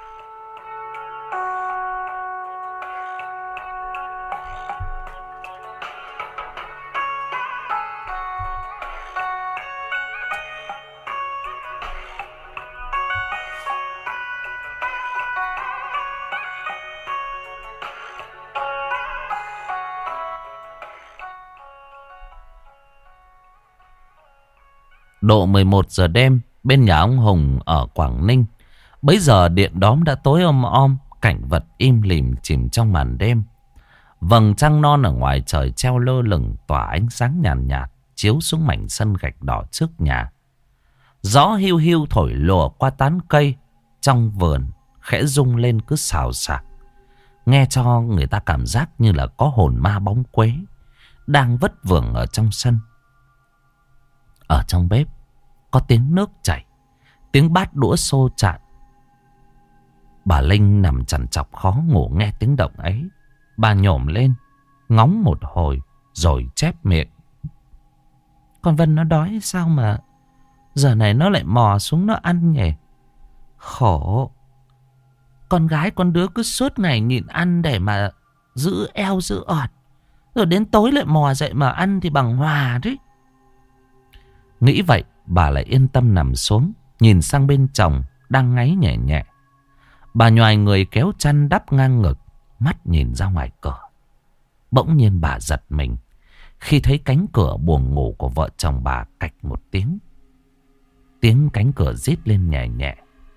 Độ mười một giờ đêm, bên nhà ông Hùng ở Quảng Ninh, bấy giờ điện đóm đã tối om om, cảnh vật im lìm chìm trong màn đêm. Vầng trăng non ở ngoài trời treo lơ lửng, tỏa ánh sáng nhàn nhạt, nhạt chiếu xuống mảnh sân gạch đỏ trước nhà. Gió hiu hiu thổi lùa qua tán cây trong vườn, khẽ rung lên cứ xào xạc, nghe cho người ta cảm giác như là có hồn ma bóng quế đang vất vưởng ở trong sân. Ở trong bếp có tiếng nước chảy, tiếng bát đũa xô chạm. Bà Linh nằm trằn trọc khó ngủ nghe tiếng động ấy. Bà nhổm lên, ngóng một hồi rồi chép miệng: con Vân nó đói sao mà giờ này nó lại mò xuống nó ăn nhỉ? Khổ. Con gái con đứa cứ suốt ngày nhịn ăn để mà giữ eo giữ ọt, rồi đến tối lại mò dậy mà ăn thì bằng hòa đấy. Nghĩ vậy, bà lại yên tâm nằm xuống, nhìn sang bên chồng đang ngáy nhẹ nhẹ. Bà nhoài người kéo chăn đắp ngang ngực, mắt nhìn ra ngoài cửa. Bỗng nhiên bà giật mình khi thấy cánh cửa buồng ngủ của vợ chồng bà cạch một tiếng. Tiếng cánh cửa rít lên nhẹ nhẹ.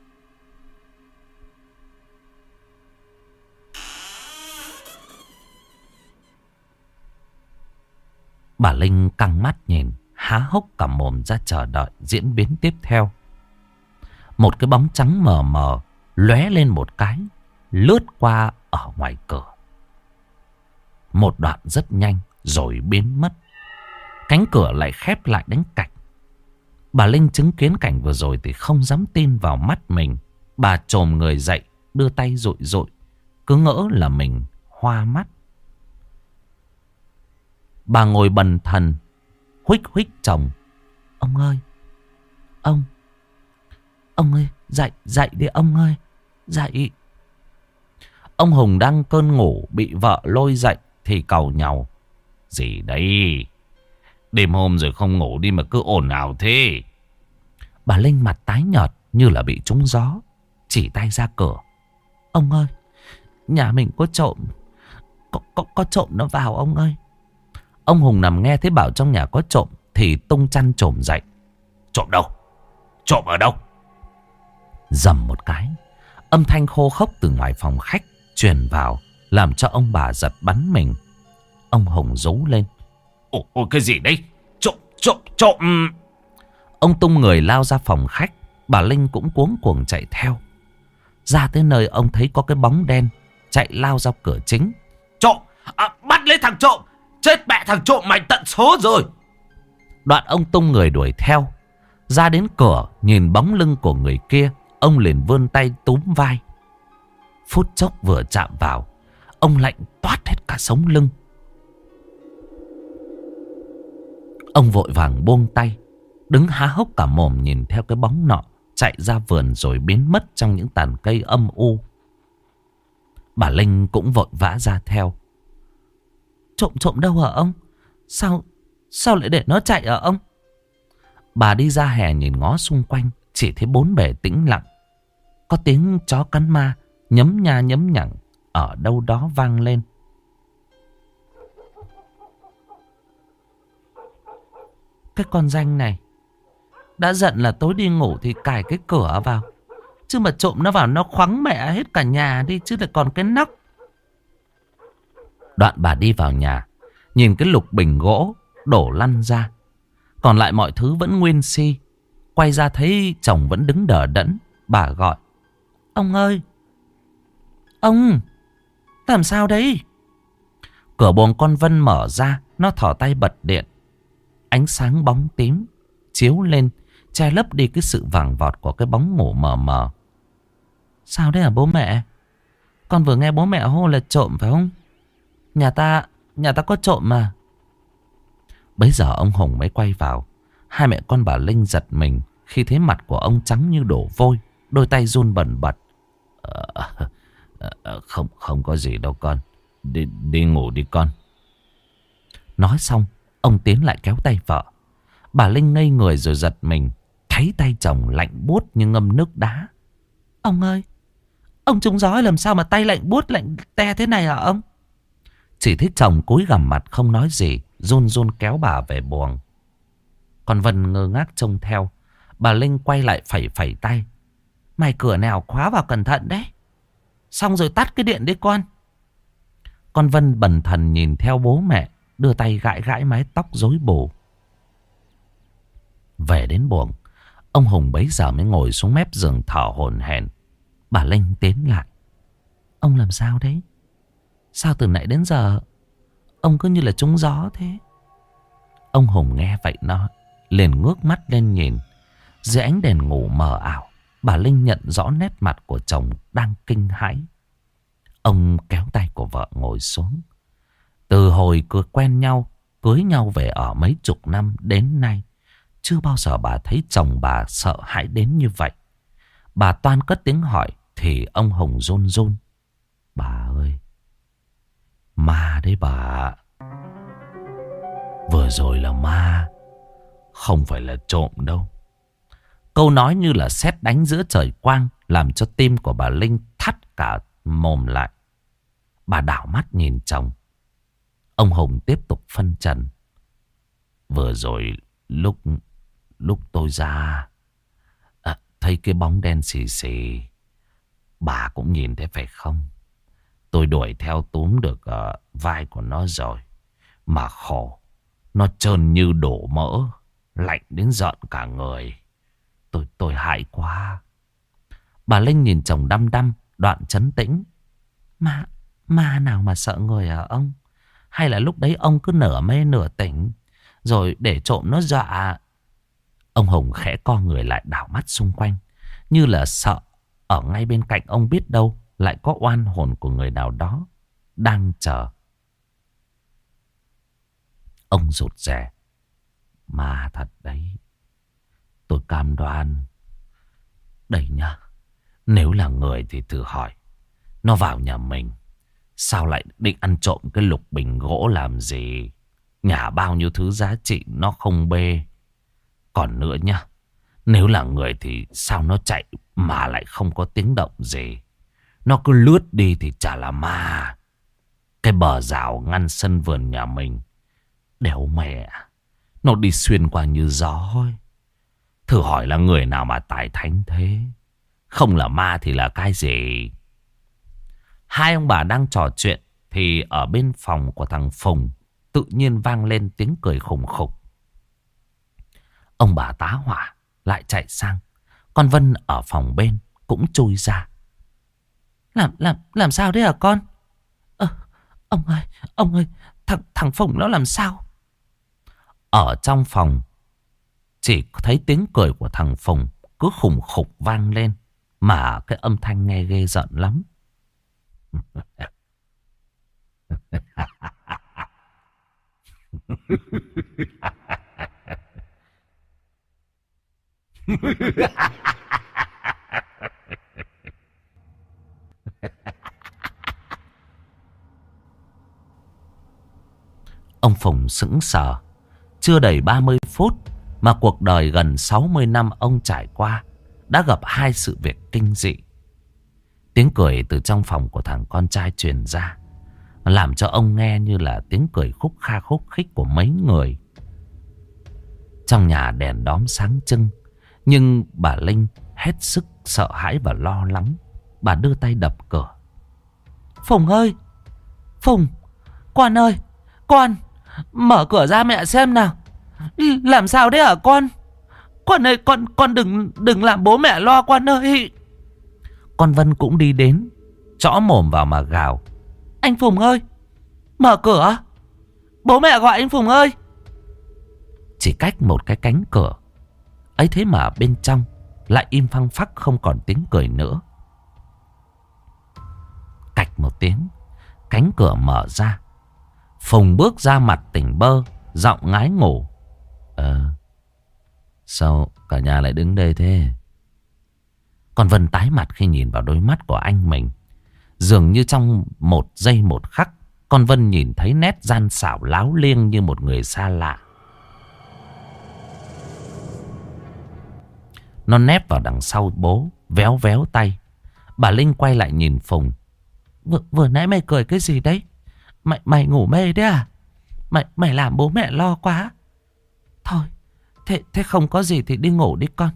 Bà Linh căng mắt nhìn, há hốc cả mồm ra chờ đợi diễn biến tiếp theo. Một cái bóng trắng mờ mờ lóe lên một cái, lướt qua ở ngoài cửa. Một đoạn rất nhanh rồi biến mất. Cánh cửa lại khép lại đánh cạch. Bà Linh chứng kiến cảnh vừa rồi thì không dám tin vào mắt mình. Bà chồm người dậy, đưa tay dụi dụi, cứ ngỡ là mình hoa mắt. Bà ngồi bần thần, huých huých chồng: ông ơi, ông, ông ơi, dậy, dậy đi ông ơi, dậy. Ông Hùng đang cơn ngủ bị vợ lôi dậy thì càu nhàu: gì đấy, đêm hôm rồi không ngủ đi mà cứ ồn ào thế. Bà Linh mặt tái nhợt như là bị trúng gió, chỉ tay ra cửa: ông ơi, nhà mình có trộm, có, có, có trộm nó vào ông ơi. Ông Hùng nằm nghe thấy bảo trong nhà có trộm thì tung chăn trồm dậy: trộm đâu? Trộm ở đâu? Dầm một cái, âm thanh khô khốc từ ngoài phòng khách truyền vào, làm cho ông bà giật bắn mình. Ông Hùng rú lên: ồ, ồ cái gì đấy? Trộm, trộm, trộm. Ông tung người lao ra phòng khách. Bà Linh cũng cuống cuồng chạy theo. Ra tới nơi ông thấy có cái bóng đen chạy lao ra cửa chính: trộm, à, bắt lấy thằng trộm, chết mẹ thằng trộm mày tận số rồi. Đoạn ông tung người đuổi theo. Ra đến cửa nhìn bóng lưng của người kia, ông liền vươn tay túm vai. Phút chốc vừa chạm vào, ông lạnh toát hết cả sống lưng. Ông vội vàng buông tay, đứng há hốc cả mồm nhìn theo cái bóng nọ chạy ra vườn rồi biến mất trong những tàn cây âm u. Bà Linh cũng vội vã ra theo: trộm trộm đâu hả ông? Sao Sao lại để nó chạy hả ông? Bà đi ra hè nhìn ngó xung quanh, chỉ thấy bốn bề tĩnh lặng. Có tiếng chó cắn ma nhấm nha nhấm nhẳng ở đâu đó vang lên. Cái con danh này đã giận là tối đi ngủ thì cài cái cửa vào, chứ mà trộm nó vào nó khoắng mẹ hết cả nhà đi, chứ lại còn cái nóc. Đoạn bà đi vào nhà, nhìn cái lục bình gỗ đổ lăn ra, còn lại mọi thứ vẫn nguyên si. Quay ra thấy chồng vẫn đứng đờ đẫn. Bà gọi: ông ơi, ông, làm sao đấy? Cửa buồng con Vân mở ra, nó thò tay bật điện. Ánh sáng bóng tím chiếu lên, che lấp đi cái sự vàng vọt của cái bóng ngủ mờ mờ. Sao đấy hả bố mẹ? Con vừa nghe bố mẹ hô là trộm phải không? Nhà ta, nhà ta có trộm mà. Bấy giờ ông Hùng mới quay vào. Hai mẹ con bà Linh giật mình khi thấy mặt của ông trắng như đổ vôi, đôi tay run bần bật. Ờ, ờ, không, không có gì đâu con. Đi, đi ngủ đi con. Nói xong, ông Tiến lại kéo tay vợ. Bà Linh ngây người rồi giật mình, thấy tay chồng lạnh buốt như ngâm nước đá. Ông ơi, ông trúng gió làm sao mà tay lạnh buốt lạnh te thế này hả ông? Chỉ thấy chồng cúi gằm mặt không nói gì, run run kéo bà về buồng. Còn Vân ngơ ngác trông theo. Bà Linh quay lại phẩy phẩy tay. Mày cửa nào khóa vào cẩn thận đấy. Xong rồi tắt cái điện đi con. Con Vân bần thần nhìn theo bố mẹ, đưa tay gãi gãi mái tóc rối bù. Về đến buồng, ông Hùng bấy giờ mới ngồi xuống mép giường thở hổn hển. Bà Linh tiến lại. Ông làm sao đấy? Sao từ nãy đến giờ ông cứ như là trúng gió thế? Ông Hùng nghe vậy nó liền ngước mắt lên nhìn. Dưới ánh đèn ngủ mờ ảo, bà Linh nhận rõ nét mặt của chồng đang kinh hãi. Ông kéo tay của vợ ngồi xuống. Từ hồi cứ quen nhau, cưới nhau về ở mấy chục năm đến nay, chưa bao giờ bà thấy chồng bà sợ hãi đến như vậy. Bà toan cất tiếng hỏi thì ông Hùng run run. Bà ơi, ma đấy bà. Vừa rồi là ma, không phải là trộm đâu. Câu nói như là sét đánh giữa trời quang, làm cho tim của bà Linh thắt cả mồm lại. Bà đảo mắt nhìn chồng. Ông Hùng tiếp tục phân trần. Vừa rồi lúc lúc tôi ra, à, thấy cái bóng đen xì xì. Bà cũng nhìn thấy phải không? Tôi đuổi theo túm được uh, vai của nó rồi. Mà khổ, nó trơn như đổ mỡ, lạnh đến giận cả người. Tôi tôi hại quá. Bà Linh nhìn chồng đăm đăm, đoạn trấn tĩnh. Ma, ma nào mà sợ người hả ông? Hay là lúc đấy ông cứ nửa mê nửa tỉnh, rồi để trộm nó dọa? Ông Hùng khẽ co người lại đảo mắt xung quanh, như là sợ ở ngay bên cạnh ông biết đâu lại có oan hồn của người nào đó đang chờ. Ông rụt rè. Ma thật đấy. Tôi cam đoan. Đây nhá, nếu là người thì thử hỏi, nó vào nhà mình, sao lại định ăn trộm cái lục bình gỗ làm gì? Nhà bao nhiêu thứ giá trị nó không bê. Còn nữa nhá, nếu là người thì sao nó chạy mà lại không có tiếng động gì? Nó cứ lướt đi thì chả là ma. Cái bờ rào ngăn sân vườn nhà mình, đéo mẹ, nó đi xuyên qua như gió ấy. Thử hỏi là người nào mà tài thánh thế? Không là ma thì là cái gì? Hai ông bà đang trò chuyện thì ở bên phòng của thằng Phùng tự nhiên vang lên tiếng cười khủng khục. Ông bà tá hỏa lại chạy sang. Con Vân ở phòng bên cũng chui ra. Làm làm làm sao đấy hả con? Ờ, ông ơi, ông ơi, thằng thằng Phùng nó làm sao? Ở trong phòng chỉ thấy tiếng cười của thằng Phùng cứ khủng khục vang lên, mà cái âm thanh nghe ghê giận lắm. Ông Phùng sững sờ. Chưa đầy ba mươi phút mà cuộc đời gần sáu mươi năm ông trải qua đã gặp hai sự việc kinh dị. Tiếng cười từ trong phòng của thằng con trai truyền ra, làm cho ông nghe như là tiếng cười khúc kha khúc khích của mấy người. Trong nhà đèn đóm sáng trưng, nhưng bà Linh hết sức sợ hãi và lo lắng. Bà đưa tay đập cửa. Phùng ơi, Phùng, con ơi, con, mở cửa ra mẹ xem nào. Làm sao đấy hả con? Con ơi, con con đừng đừng làm bố mẹ lo con ơi. Con Vân cũng đi đến, chõ mồm vào mà gào. Anh Phùng ơi, mở cửa, bố mẹ gọi anh Phùng ơi. chỉ cách một cái cánh cửa. Ấy thế mà bên trong lại im phăng phắc, không còn tiếng cười nữa. Cạch một tiếng, cánh cửa mở ra. Phùng bước ra, mặt tỉnh bơ, giọng ngái ngủ. Ờ, sao cả nhà lại đứng đây thế? Con Vân tái mặt khi nhìn vào đôi mắt của anh mình. Dường như trong một giây một khắc, con Vân nhìn thấy nét gian xảo láo liêng như một người xa lạ. Nó nép vào đằng sau bố, véo véo tay. Bà Linh quay lại nhìn Phùng. Vừa, vừa nãy mày cười cái gì đấy? Mày, mày ngủ mê đấy à? Mày, mày làm bố mẹ lo quá. Thôi, thế, thế không có gì thì đi ngủ đi con.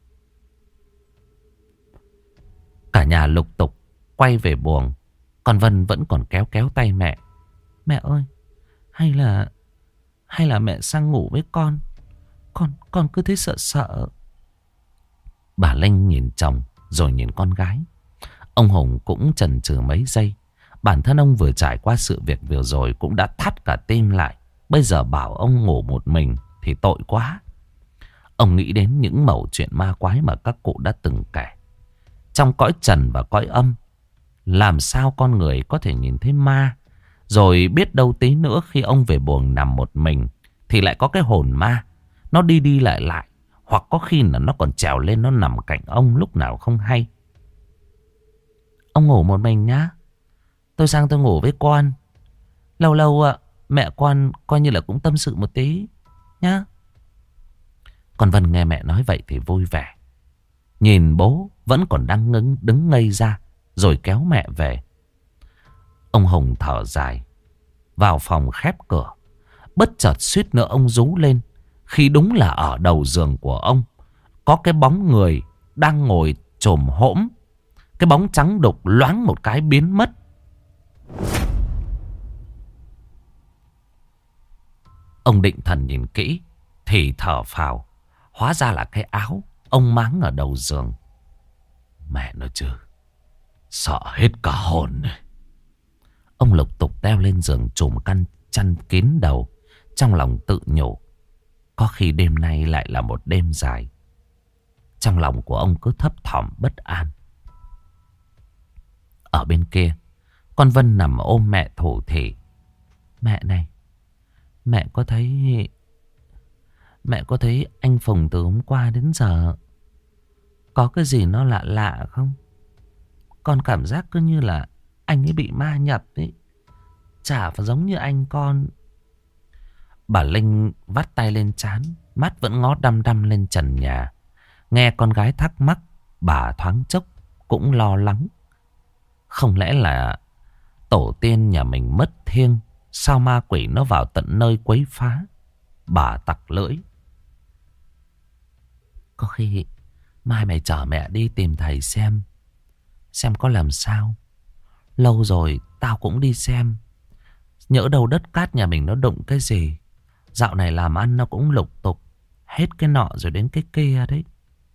Cả nhà lục tục quay về buồng. Con Vân vẫn còn kéo kéo tay mẹ. Mẹ ơi, hay là hay là mẹ sang ngủ với con. Con con cứ thấy sợ sợ. Bà Linh nhìn chồng rồi nhìn con gái. Ông Hùng cũng chần chừ mấy giây. Bản thân ông vừa trải qua sự việc vừa rồi cũng đã thắt cả tim lại. Bây giờ bảo ông ngủ một mình thì tội quá. Ông nghĩ đến những mẩu chuyện ma quái mà các cụ đã từng kể. Trong cõi trần và cõi âm, làm sao con người có thể nhìn thấy ma? Rồi biết đâu tí nữa khi ông về buồng nằm một mình thì lại có cái hồn ma. Nó đi đi lại lại. Hoặc có khi là nó còn trèo lên, nó nằm cạnh ông lúc nào không hay. Ông ngủ một mình nhá. Tôi sang tôi ngủ với con. Lâu lâu ạ, mẹ con coi như là cũng tâm sự một tí nhá. Con Vân nghe mẹ nói vậy thì vui vẻ. Nhìn bố vẫn còn đang ngđứng đứng ngây ra, rồi kéo mẹ về. Ông Hùng thở dài, vào phòng khép cửa. Bất chợt suýt nữa ông rú lên, khi đúng là ở đầu giường của ông có cái bóng người đang ngồi chồm hỗm. Cái bóng trắng đục loáng một cái biến mất. Ông định thần nhìn kỹ thì thở phào. Hóa ra là cái áo ông máng ở đầu giường. Mẹ nói chứ, sợ hết cả hồn này. Ông lục tục leo lên giường, trùm căn chăn kín đầu. Trong lòng tự nhủ, có khi đêm nay lại là một đêm dài. Trong lòng của ông cứ thấp thỏm bất an. Ở bên kia, con Vân nằm ôm mẹ thủ thỉ. Mẹ này, mẹ có thấy Mẹ có thấy anh Phùng từ hôm qua đến giờ có cái gì nó lạ lạ không? Con cảm giác cứ như là anh ấy bị ma nhập ấy. Chả phải giống như anh con. Bà Linh vắt tay lên trán, mắt vẫn ngó đăm đăm lên trần nhà. Nghe con gái thắc mắc, bà thoáng chốc cũng lo lắng. Không lẽ là tổ tiên nhà mình mất thiêng, sao ma quỷ nó vào tận nơi quấy phá? Bà tặc lưỡi. Có khi mai mày chở mẹ đi tìm thầy xem Xem có làm sao. Lâu rồi tao cũng đi xem. Nhỡ đâu đất cát nhà mình nó đụng cái gì. Dạo này làm ăn nó cũng lục tục, hết cái nọ rồi đến cái kia đấy.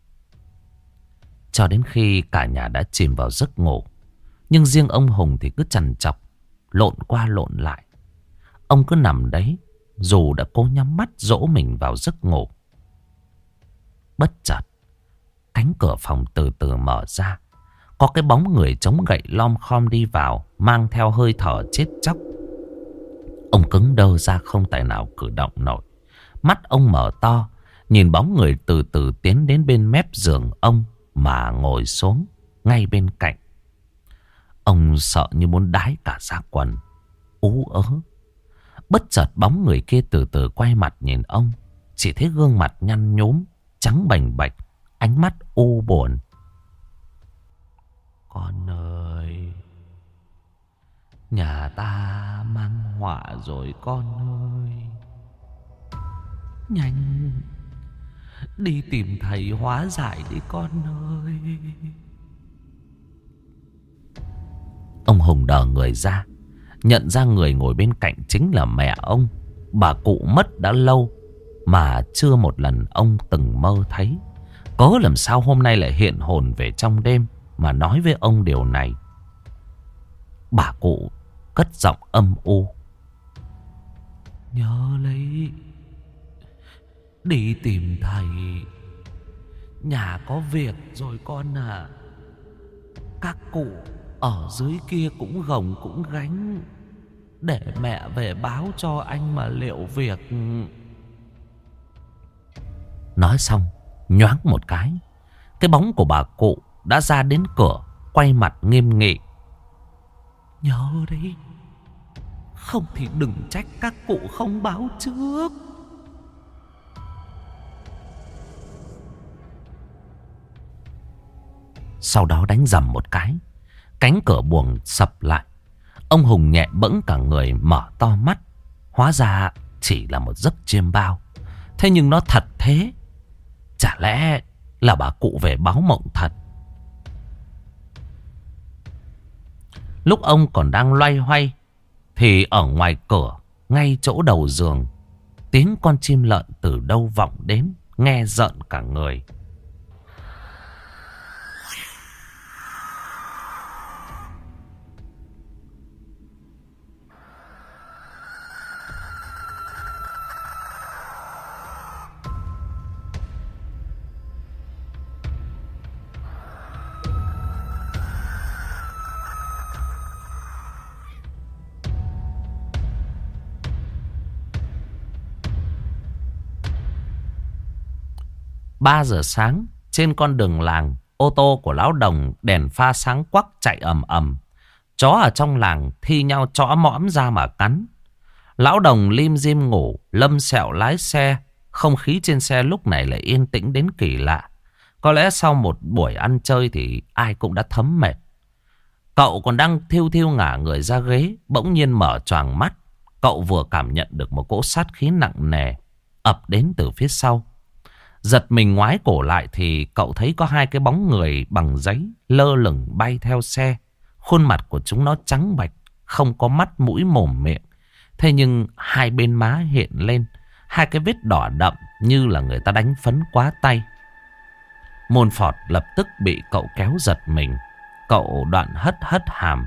Cho đến khi cả nhà đã chìm vào giấc ngủ, nhưng riêng ông Hùng thì cứ trằn trọc, lộn qua lộn lại. Ông cứ nằm đấy, dù đã cố nhắm mắt dỗ mình vào giấc ngủ. Bất chợt, cánh cửa phòng từ từ mở ra. Có cái bóng người chống gậy lom khom đi vào, mang theo hơi thở chết chóc. Ông cứng đơ ra không tài nào cử động nổi. Mắt ông mở to, nhìn bóng người từ từ tiến đến bên mép giường ông mà ngồi xuống ngay bên cạnh. Ông sợ như muốn đái cả da quần, ú ớ. Bất chợt bóng người kia từ từ quay mặt nhìn ông. Chỉ thấy gương mặt nhăn nhúm, trắng bềnh bạch, ánh mắt u buồn. Con ơi, nhà ta mang họa rồi con ơi. Nhanh đi tìm thầy hóa giải đi con ơi. Ông Hùng đờ người ra, nhận ra người ngồi bên cạnh chính là mẹ ông. Bà cụ mất đã lâu mà chưa một lần ông từng mơ thấy. Cớ làm sao hôm nay lại hiện hồn về trong đêm mà nói với ông điều này. Bà cụ cất giọng âm u. Nhớ lấy Đi tìm thầy. Nhà có việc rồi con à. Các cụ ở dưới kia cũng gồng cũng gánh. Để mẹ về báo cho anh mà liệu việc. Nói xong, nhoáng một cái, cái bóng của bà cụ đã ra đến cửa, quay mặt nghiêm nghị. Nhớ đấy, không thì đừng trách các cụ không báo trước. Sau đó đánh dầm một cái, cánh cửa buồng sập lại. Ông Hùng nhẹ bẫng cả người, mở to mắt. Hóa ra chỉ là một giấc chiêm bao. Thế nhưng nó thật thế. Chả lẽ là bà cụ về báo mộng thật? Lúc ông còn đang loay hoay thì ở ngoài cửa, ngay chỗ đầu giường, tiếng con chim lợn từ đâu vọng đến, nghe rợn cả người. Ba giờ sáng, trên con đường làng, ô tô của lão Đồng đèn pha sáng quắc chạy ầm ầm. Chó ở trong làng thi nhau chõ mõm ra mà cắn. Lão Đồng lim dim ngủ, Lâm Sẹo lái xe. Không khí trên xe lúc này lại yên tĩnh đến kỳ lạ. Có lẽ sau một buổi ăn chơi thì ai cũng đã thấm mệt. Cậu còn đang thiêu thiêu ngả người ra ghế, bỗng nhiên mở choàng mắt. Cậu vừa cảm nhận được một cỗ sát khí nặng nề ập đến từ phía sau. Giật mình ngoái cổ lại thì cậu thấy có hai cái bóng người bằng giấy lơ lửng bay theo xe. Khuôn mặt của chúng nó trắng bạch, không có mắt mũi mồm miệng. Thế nhưng hai bên má hiện lên hai cái vết đỏ đậm như là người ta đánh phấn quá tay. Môn Phọt lập tức bị cậu kéo giật mình. Cậu đoạn hất hất hàm.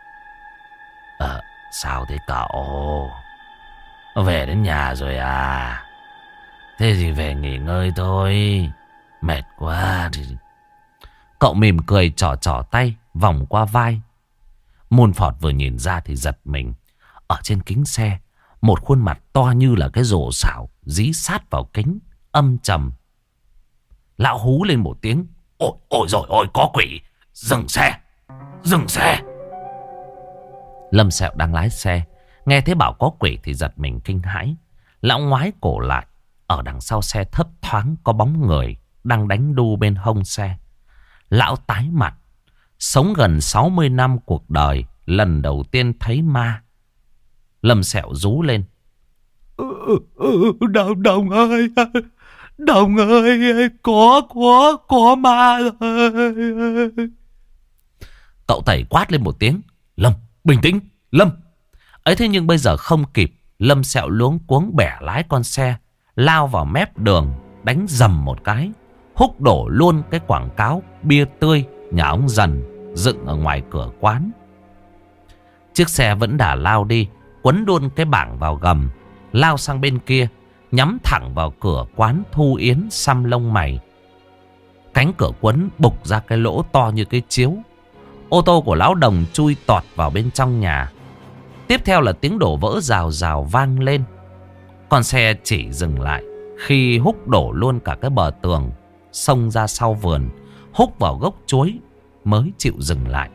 Ờ, sao thế cậu? Về đến nhà rồi à? Thế thì về nghỉ ngơi thôi. Mệt quá thì... Cậu mỉm cười trỏ trỏ tay, vòng qua vai. Môn Phọt vừa nhìn ra thì giật mình. Ở trên kính xe, một khuôn mặt to như là cái rổ xảo dí sát vào kính, âm trầm. Lão hú lên một tiếng. Ôi, ôi rồi ôi, có quỷ. Dừng xe, dừng xe. Lâm Sẹo đang lái xe, nghe thấy bảo có quỷ thì giật mình kinh hãi. Lão ngoái cổ lại. Ở đằng sau xe thấp thoáng có bóng người đang đánh đu bên hông xe. Lão tái mặt. Sống gần sáu mươi năm cuộc đời, lần đầu tiên thấy ma. Lâm Sẹo rú lên. Ừ, ừ, Đồng, Đồng ơi, Đồng ơi, có, có, có ma rồi. Cậu Tẩy quát lên một tiếng. Lâm, bình tĩnh, Lâm. Ấy thế nhưng bây giờ không kịp. Lâm Sẹo luống cuống bẻ lái con xe, lao vào mép đường, đánh dầm một cái, húc đổ luôn cái quảng cáo bia tươi nhà ông Dần dựng ở ngoài cửa quán. Chiếc xe vẫn đà lao đi, quấn luôn cái bảng vào gầm, lao sang bên kia, nhắm thẳng vào cửa quán Thu Yến xăm lông mày. Cánh cửa quấn bục ra cái lỗ to như cái chiếu. Ô tô của lão Đồng chui tọt vào bên trong nhà. Tiếp theo là tiếng đổ vỡ rào rào vang lên. Con xe chỉ dừng lại khi húc đổ luôn cả cái bờ tường, xông ra sau vườn, húc vào gốc chuối mới chịu dừng lại.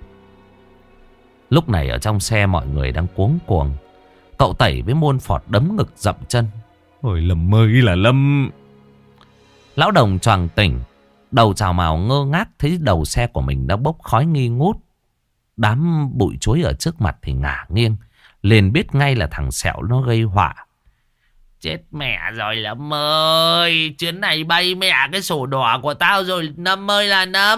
Lúc này ở trong xe mọi người đang cuống cuồng. Cậu Tẩy với Môn Phọt đấm ngực dậm chân. Ôi Lâm ơi là Lâm. Lão Đồng choàng tỉnh, đầu chào mào ngơ ngác thấy đầu xe của mình đã bốc khói nghi ngút. Đám bụi chuối ở trước mặt thì ngả nghiêng, liền biết ngay là thằng Sẹo nó gây họa. Chết mẹ rồi Lâm ơi, chuyến này bay mẹ cái sổ đỏ của tao rồi Lâm ơi là Lâm.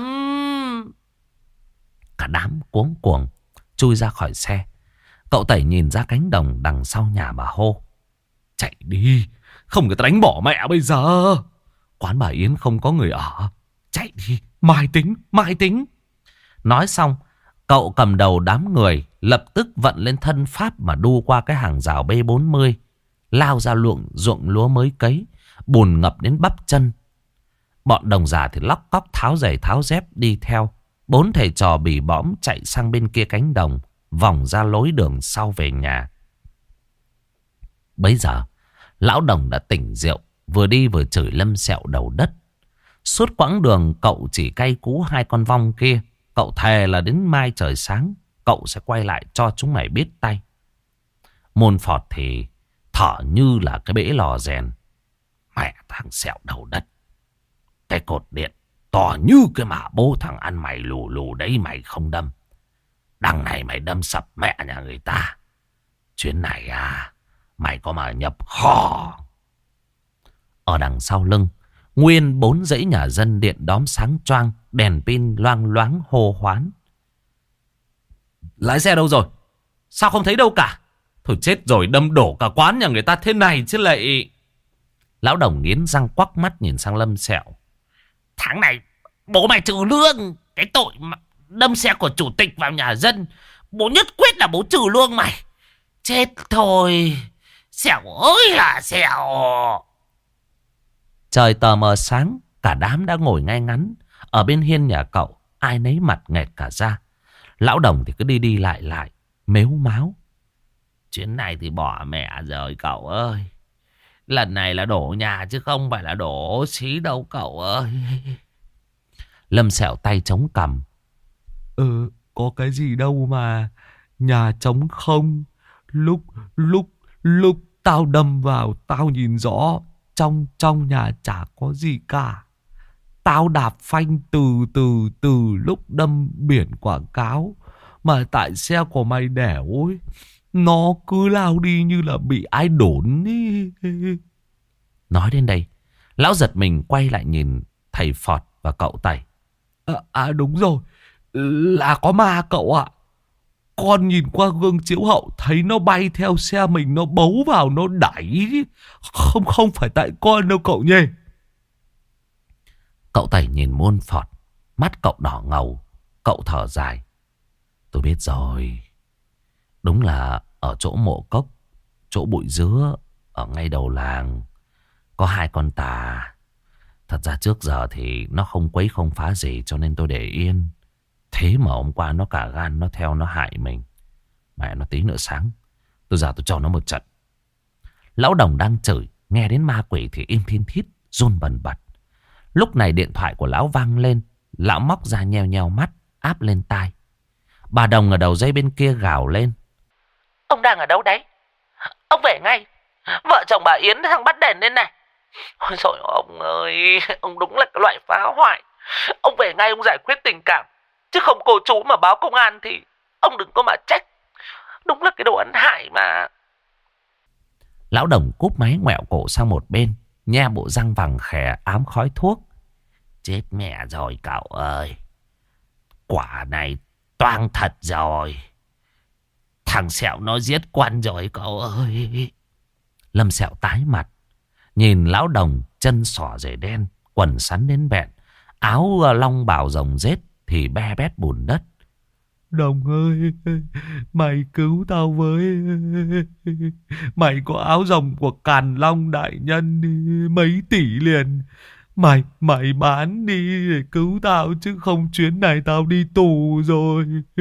Cả đám cuống cuồng chui ra khỏi xe. Cậu Tẩy nhìn ra cánh đồng đằng sau nhà mà hô. Chạy đi, không người ta đánh bỏ mẹ bây giờ. Quán bà Yến không có người ở. Chạy đi, mai tính, mai tính. Nói xong, cậu cầm đầu đám người lập tức vận lên thân pháp mà đu qua cái hàng rào B bốn mươi, lao ra luộng ruộng lúa mới cấy, bùn ngập đến bắp chân. Bọn đồng giả thì lóc cóc tháo giày tháo dép đi theo. Bốn thầy trò bì bõm chạy sang bên kia cánh đồng, vòng ra lối đường sau về nhà. Bấy giờ lão đồng đã tỉnh rượu, vừa đi vừa chửi Lâm Sẹo đầu đất. Suốt quãng đường cậu chỉ cay cú hai con vong kia. Cậu thề là đến mai trời sáng cậu sẽ quay lại cho chúng mày biết tay. Môn Phọt thì thở như là cái bể lò rèn. Mẹ thằng Sẹo đầu đất, cái cột điện to như cái mả bố thằng ăn mày lù lù đấy mày không đâm. Đằng này mày đâm sập mẹ nhà người ta. Chuyến này à, mày có mà nhập kho. Ở đằng sau lưng, nguyên bốn dãy nhà dân điện đóm sáng choang, đèn pin loang loáng hô hoán. Lái xe đâu rồi? Sao không thấy đâu cả? Thôi chết rồi, đâm đổ cả quán nhà người ta thế này chứ lại. Lão đồng nghiến răng quắc mắt nhìn sang Lâm Sẹo. Tháng này bố mày trừ lương. Cái tội mà đâm xe của chủ tịch vào nhà dân, bố nhất quyết là bố trừ lương mày. Chết thôi, Sẹo ơi là Sẹo. Trời tờ mờ sáng, cả đám đã ngồi ngay ngắn ở bên hiên nhà cậu, ai nấy mặt nghẹt cả ra. Lão đồng thì cứ đi đi lại lại, mếu máo. Chuyến này thì bỏ mẹ rồi cậu ơi. Lần này là đổ nhà chứ không phải là đổ xí đâu cậu ơi. Lâm Sẹo tay chống cằm. Ừ, có cái gì đâu mà. Nhà trống không. Lúc, lúc, lúc tao đâm vào, tao nhìn rõ. Trong, trong nhà chả có gì cả. Tao đạp phanh từ từ từ lúc đâm biển quảng cáo. Mà tại xe của mày đẻo ấy, nó cứ lao đi như là bị ai đốn ý. Nói đến đây, lão giật mình quay lại nhìn thầy Phọt và cậu Tẩy. À, à đúng rồi, là có ma cậu ạ. Con nhìn qua gương chiếu hậu thấy nó bay theo xe mình, nó bấu vào, nó đẩy. Không không phải tại con đâu cậu nhỉ. Cậu Tẩy nhìn Môn Phọt, mắt cậu đỏ ngầu. Cậu thở dài. Tôi biết rồi. Đúng là ở chỗ mộ cốc, chỗ bụi dứa, ở ngay đầu làng, có hai con tà. Thật ra trước giờ thì nó không quấy không phá gì, cho nên tôi để yên. Thế mà hôm qua nó cả gan, nó theo nó hại mình. Mẹ nó tí nữa sáng tôi ra tôi cho nó một trận. Lão đồng đang chửi, nghe đến ma quỷ thì im thiên thít, run bần bật. Lúc này điện thoại của lão vang lên. Lão móc ra nheo nheo mắt, áp lên tai. Bà Đồng ở đầu dây bên kia gào lên. Ông đang ở đâu đấy? Ông về ngay. Vợ chồng bà Yến đang bắt đèn lên này. Ôi trời ông ơi, ông đúng là cái loại phá hoại. Ông về ngay, ông giải quyết tình cảm. Chứ không cô chú mà báo công an thì ông đừng có mà trách. Đúng là cái đồ ăn hại mà. Lão Đồng cúp máy ngoẹo cổ sang một bên, nhe bộ răng vàng khè ám khói thuốc. Chết mẹ rồi cậu ơi. Quả này toang thật rồi. Thằng Sẹo nó giết quan rồi cậu ơi. Lâm Sẹo tái mặt, nhìn lão đồng chân xỏ giày đen, quần sắn đến bẹn, áo long bào rồng rết thì be bét bùn đất. Đồng ơi, mày cứu tao với. Mày có áo rồng của Càn Long đại nhân đi, mấy tỷ liền. Mày, mày bán đi để cứu tao, chứ không chuyến này tao đi tù rồi.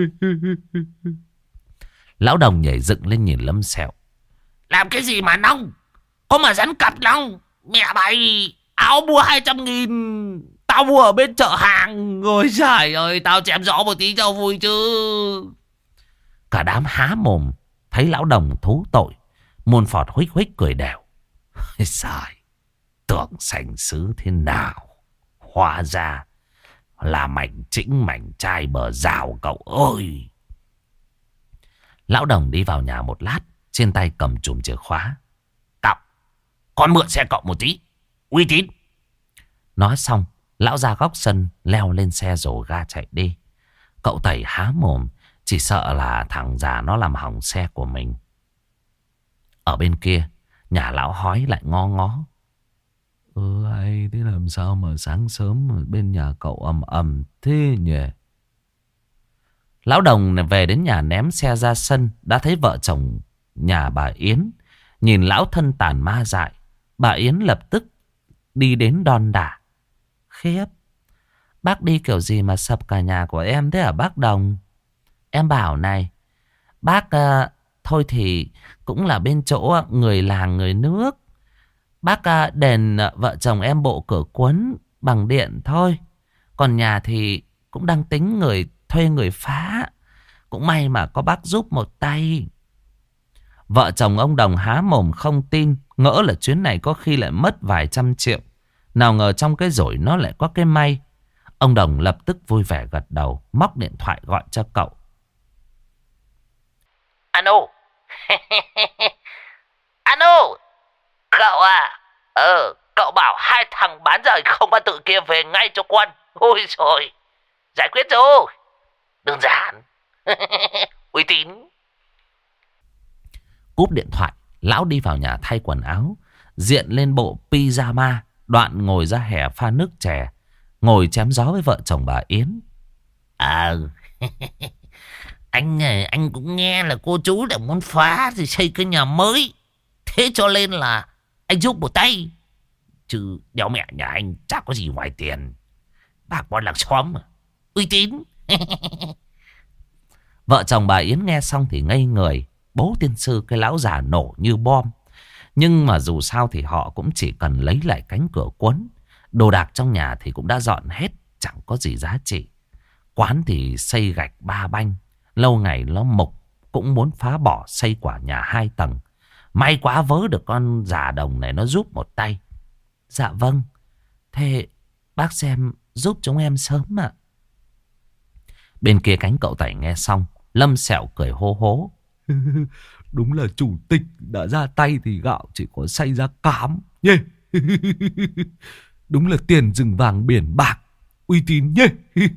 Lão đồng nhảy dựng lên nhìn Lâm Sẹo. Làm cái gì mà nông? Có mà rắn cặp nông? Mẹ mày, áo mua hai trăm nghìn. Tao mua ở bên chợ hàng. Ôi trời ơi, tao chém gió một tí cho vui chứ. Cả đám há mồm, thấy lão đồng thú tội. Môn Phọt huých huých cười đèo. Trời, tưởng sành sứ thế nào, hóa ra là mảnh chĩnh mảnh chai bờ rào cậu ơi. Lão đồng đi vào nhà một lát, trên tay cầm chùm chìa khóa. Cậu, con mượn xe cậu một tí, uy tín. Nói xong, lão ra góc sân, leo lên xe rồ ga chạy đi. Cậu Tẩy há mồm, chỉ sợ là thằng già nó làm hỏng xe của mình. Ở bên kia, nhà lão Hói lại ngó ngó. Ừ, ai thế làm sao mà sáng sớm ở bên nhà cậu ầm ầm thế nhỉ? Lão đồng này về đến nhà ném xe ra sân, đã thấy vợ chồng nhà bà Yến. Nhìn lão thân tàn ma dại, bà Yến lập tức đi đến đon đả. Khiếp, bác đi kiểu gì mà sập cả nhà của em thế hả bác Đồng? Em bảo này, bác uh, thôi thì cũng là bên chỗ người làng người nước. Bác uh, đền uh, vợ chồng em bộ cửa cuốn bằng điện thôi. Còn nhà thì cũng đang tính người thuê người phá. Cũng may mà có bác giúp một tay. Vợ chồng ông Đồng há mồm không tin, ngỡ là chuyến này có khi lại mất vài trăm triệu. Nào ngờ trong cái rủi nó lại có cái may. Ông Đồng lập tức vui vẻ gật đầu, móc điện thoại gọi cho cậu. Alo. Alo. Cậu à. Ờ, cậu bảo hai thằng bán rời không ba tự kia về ngay cho quân. Ôi trời, giải quyết rồi. Đơn giản. Uy tín. Cúp điện thoại, lão đi vào nhà thay quần áo, diện lên bộ pyjama, đoạn ngồi ra hè pha nước chè, ngồi chém gió với vợ chồng bà Yến. Ờ, anh anh cũng nghe là cô chú đã muốn phá thì xây cái nhà mới. Thế cho nên là anh giúp một tay. Chứ đéo mẹ nhà anh chả có gì ngoài tiền. Bác bọn làng xóm mà. Uy tín. Vợ chồng bà Yến nghe xong thì ngây người. Bố tiên sư cái lão già nổ như bom. Nhưng mà dù sao thì họ cũng chỉ cần lấy lại cánh cửa cuốn. Đồ đạc trong nhà thì cũng đã dọn hết, chẳng có gì giá trị. Quán thì xây gạch ba banh, lâu ngày nó mục, cũng muốn phá bỏ xây quả nhà hai tầng. May quá vớ được con già Đồng này nó giúp một tay. Dạ vâng, thế bác xem giúp chúng em sớm ạ. Bên kia cánh cậu Tẩy nghe xong, Lâm Sẹo cười hô hố. Đúng là chủ tịch đã ra tay thì gạo chỉ có xay ra cám nhé. Đúng là tiền rừng vàng biển bạc, uy tín nhé.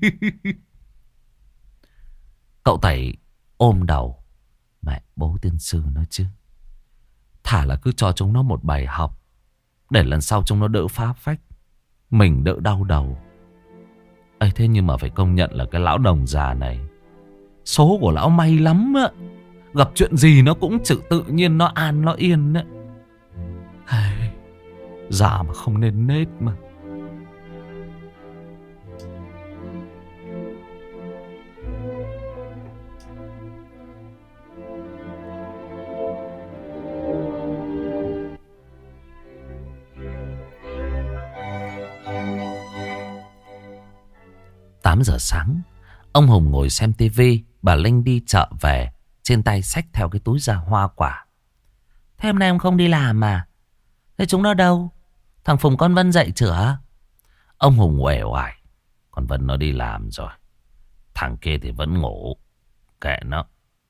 Cậu Tẩy ôm đầu. Mẹ bố tiên sư nói chứ, thả là cứ cho chúng nó một bài học, để lần sau chúng nó đỡ phá phách, mình đỡ đau đầu. Ây, thế nhưng mà phải công nhận là cái lão Đồng già này, số của lão may lắm á. Gặp chuyện gì nó cũng tự tự nhiên, nó an nó yên á. Già mà không nên nết mà. Tám giờ sáng, ông Hùng ngồi xem tivi, bà Linh đi chợ về, trên tay xách theo cái túi da hoa quả. Thế hôm nay ông không đi làm mà? Thế chúng nó đâu? Thằng Phùng con Vân dậy chửa? Ông Hùng uể oải. Con Vân nó đi làm rồi. Thằng kia thì vẫn ngủ. Kệ nó.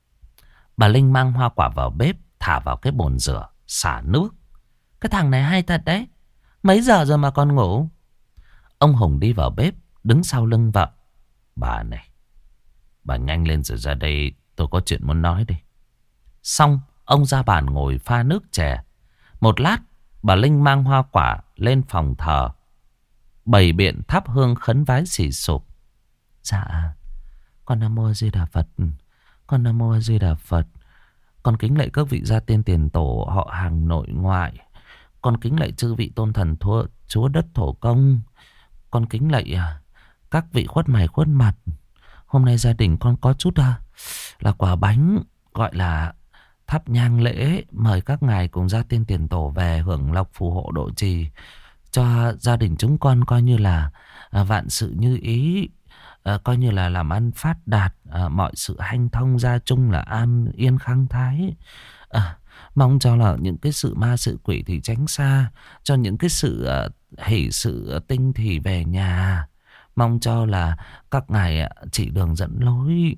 Bà Linh mang hoa quả vào bếp, thả vào cái bồn rửa, xả nước. Cái thằng này hay thật đấy. Mấy giờ rồi mà còn ngủ? Ông Hùng đi vào bếp, đứng sau lưng vợ. Bà này, bà nhanh lên rồi ra đây, tôi có chuyện muốn nói đây. Xong, ông ra bàn ngồi pha nước chè. Một lát, bà Linh mang hoa quả lên phòng thờ, bày biện thắp hương khấn vái xì sụp. Dạ, con Nam Mô A Di Đà Phật, con Nam Mô A Di Đà Phật. Con kính lạy các vị gia tiên tiền tổ họ hàng nội ngoại. Con kính lạy chư vị tôn thần thua, chúa đất thổ công. Con kính lạy các vị khuất mày khuất mặt. Hôm nay gia đình con có chút à, là quả bánh, gọi là thắp nhang lễ, mời các ngài cùng gia tiên tiền tổ về hưởng lộc phù hộ độ trì cho gia đình chúng con, coi như là à, vạn sự như ý, à, coi như là làm ăn phát đạt, à, mọi sự hanh thông, gia chung là an yên khang thái. À, mong cho là những cái sự ma sự quỷ thì tránh xa, cho những cái sự uh, hỷ sự uh, tinh thì về nhà. Mong cho là các ngài uh, chỉ đường dẫn lối.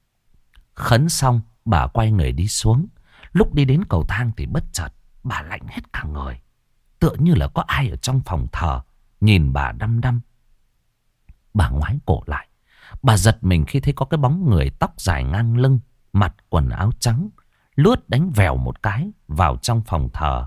Khấn xong, bà quay người đi xuống. Lúc đi đến cầu thang thì bất chợt bà lạnh hết cả người, tựa như là có ai ở trong phòng thờ nhìn bà đăm đăm. Bà ngoái cổ lại, bà giật mình khi thấy có cái bóng người tóc dài ngang lưng, mặc quần áo trắng, lướt đánh vèo một cái vào trong phòng thờ.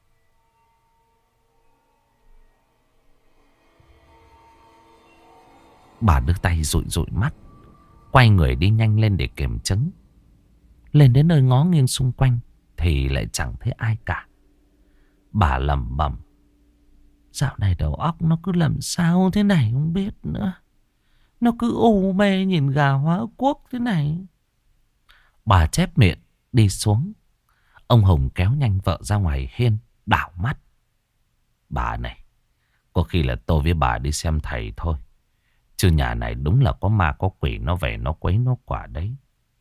Bà đưa tay dụi dụi mắt, quay người đi nhanh lên để kiểm chứng. Lên đến nơi ngó nghiêng xung quanh thì lại chẳng thấy ai cả. Bà lẩm bẩm: Dạo này đầu óc nó cứ làm sao thế này không biết nữa. Nó cứ u mê nhìn gà hóa quốc thế này. Bà chép miệng đi xuống. Ông Hùng kéo nhanh vợ ra ngoài hiên, đảo mắt. Bà này, có khi là tôi với bà đi xem thầy thôi. Chứ nhà này đúng là có ma có quỷ nó về nó quấy nó quả đấy.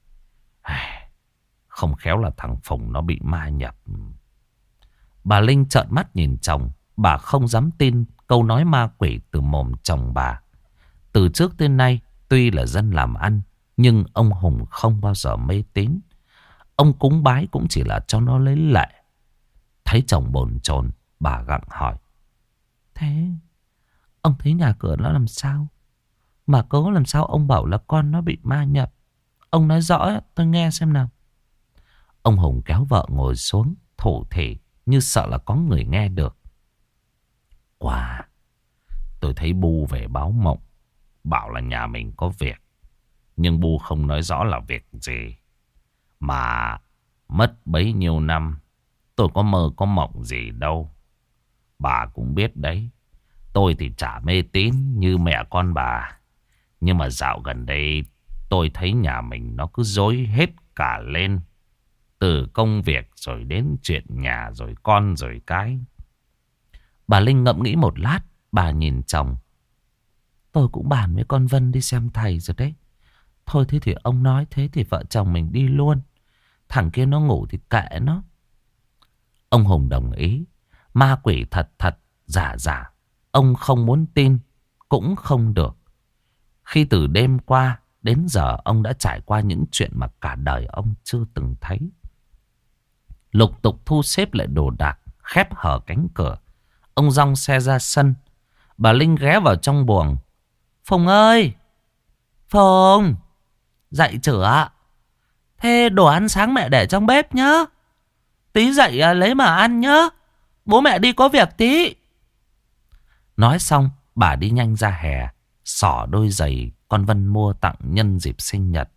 Không khéo là thằng Phùng nó bị ma nhập. Bà Linh trợn mắt nhìn chồng. Bà không dám tin câu nói ma quỷ từ mồm chồng bà. Từ trước tới nay, tuy là dân làm ăn, nhưng ông Hùng không bao giờ mê tín. Ông cúng bái cũng chỉ là cho nó lấy lệ. Thấy chồng bồn chồn, bà gặng hỏi. Thế, ông thấy nhà cửa nó làm sao? Mà cớ làm sao ông bảo là con nó bị ma nhập? Ông nói rõ tôi nghe xem nào. Ông Hùng kéo vợ ngồi xuống, thủ thỉ như sợ là có người nghe được. Quả, tôi thấy Bu về báo mộng, bảo là nhà mình có việc. Nhưng Bu không nói rõ là việc gì. Mà mất bấy nhiêu năm, tôi có mơ có mộng gì đâu. Bà cũng biết đấy, tôi thì chả mê tín như mẹ con bà. Nhưng mà dạo gần đây tôi thấy nhà mình nó cứ rối hết cả lên. Từ công việc rồi đến chuyện nhà rồi con rồi cái. Bà Linh ngẫm nghĩ một lát, bà nhìn chồng. Tôi cũng bàn với con Vân đi xem thầy rồi đấy. Thôi thế thì ông nói thế thì vợ chồng mình đi luôn. Thằng kia nó ngủ thì kệ nó. Ông Hùng đồng ý. Ma quỷ thật thật, giả giả. Ông không muốn tin, cũng không được. Khi từ đêm qua đến giờ ông đã trải qua những chuyện mà cả đời ông chưa từng thấy. Lục tục thu xếp lại đồ đạc, khép hở cánh cửa. Ông dong xe ra sân. Bà Linh ghé vào trong buồng. Phùng ơi! Phùng! Dậy chửa. Thế đồ ăn sáng mẹ để trong bếp nhá. Tí dậy à, lấy mà ăn nhá. Bố mẹ đi có việc tí. Nói xong bà đi nhanh ra hè, xỏ đôi giày con Vân mua tặng nhân dịp sinh nhật.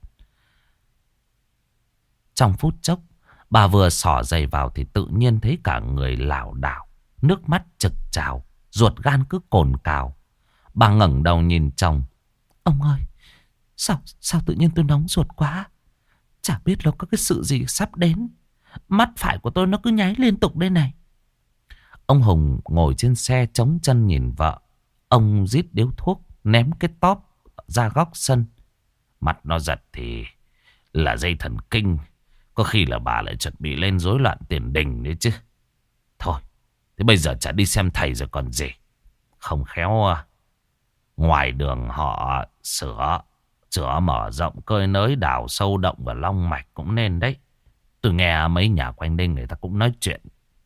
Trong phút chốc, bà vừa xỏ giày vào thì tự nhiên thấy cả người lảo đảo, nước mắt trực trào, ruột gan cứ cồn cào. Bà ngẩng đầu nhìn chồng. Ông ơi, sao sao tự nhiên tôi nóng ruột quá. Chả biết là có cái sự gì sắp đến. Mắt phải của tôi nó cứ nháy liên tục đây này. Ông Hùng ngồi trên xe chống chân nhìn vợ. Ông rít điếu thuốc, ném cái tóp ra góc sân. Mắt nó giật thì là dây thần kinh. Có khi là bà lại chuẩn bị lên rối loạn tiền đình đấy chứ. Thôi, thế bây giờ chả đi xem thầy rồi còn gì. Không khéo à, ngoài đường họ sửa, sửa mở rộng cơi nới, đào sâu động và long mạch cũng nên đấy. Tôi nghe mấy nhà quanh đây người ta cũng nói chuyện.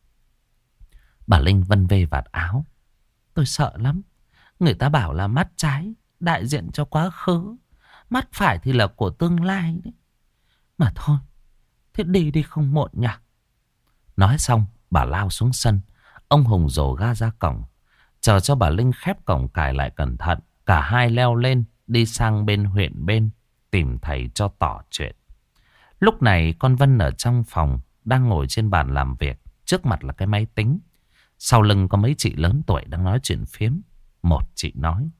Bà Linh vân vê vạt áo. Tôi sợ lắm. Người ta bảo là mắt trái đại diện cho quá khứ, mắt phải thì là của tương lai đấy. Mà thôi, thế đi đi không muộn nhỉ. Nói xong bà lao xuống sân. Ông Hùng dồ ga ra cổng, chờ cho bà Linh khép cổng cài lại cẩn thận. Cả hai leo lên đi sang bên huyện bên tìm thầy cho tỏ chuyện. Lúc này con Vân ở trong phòng đang ngồi trên bàn làm việc. Trước mặt là cái máy tính. Sau lưng có mấy chị lớn tuổi đang nói chuyện phiếm. Một chị nói: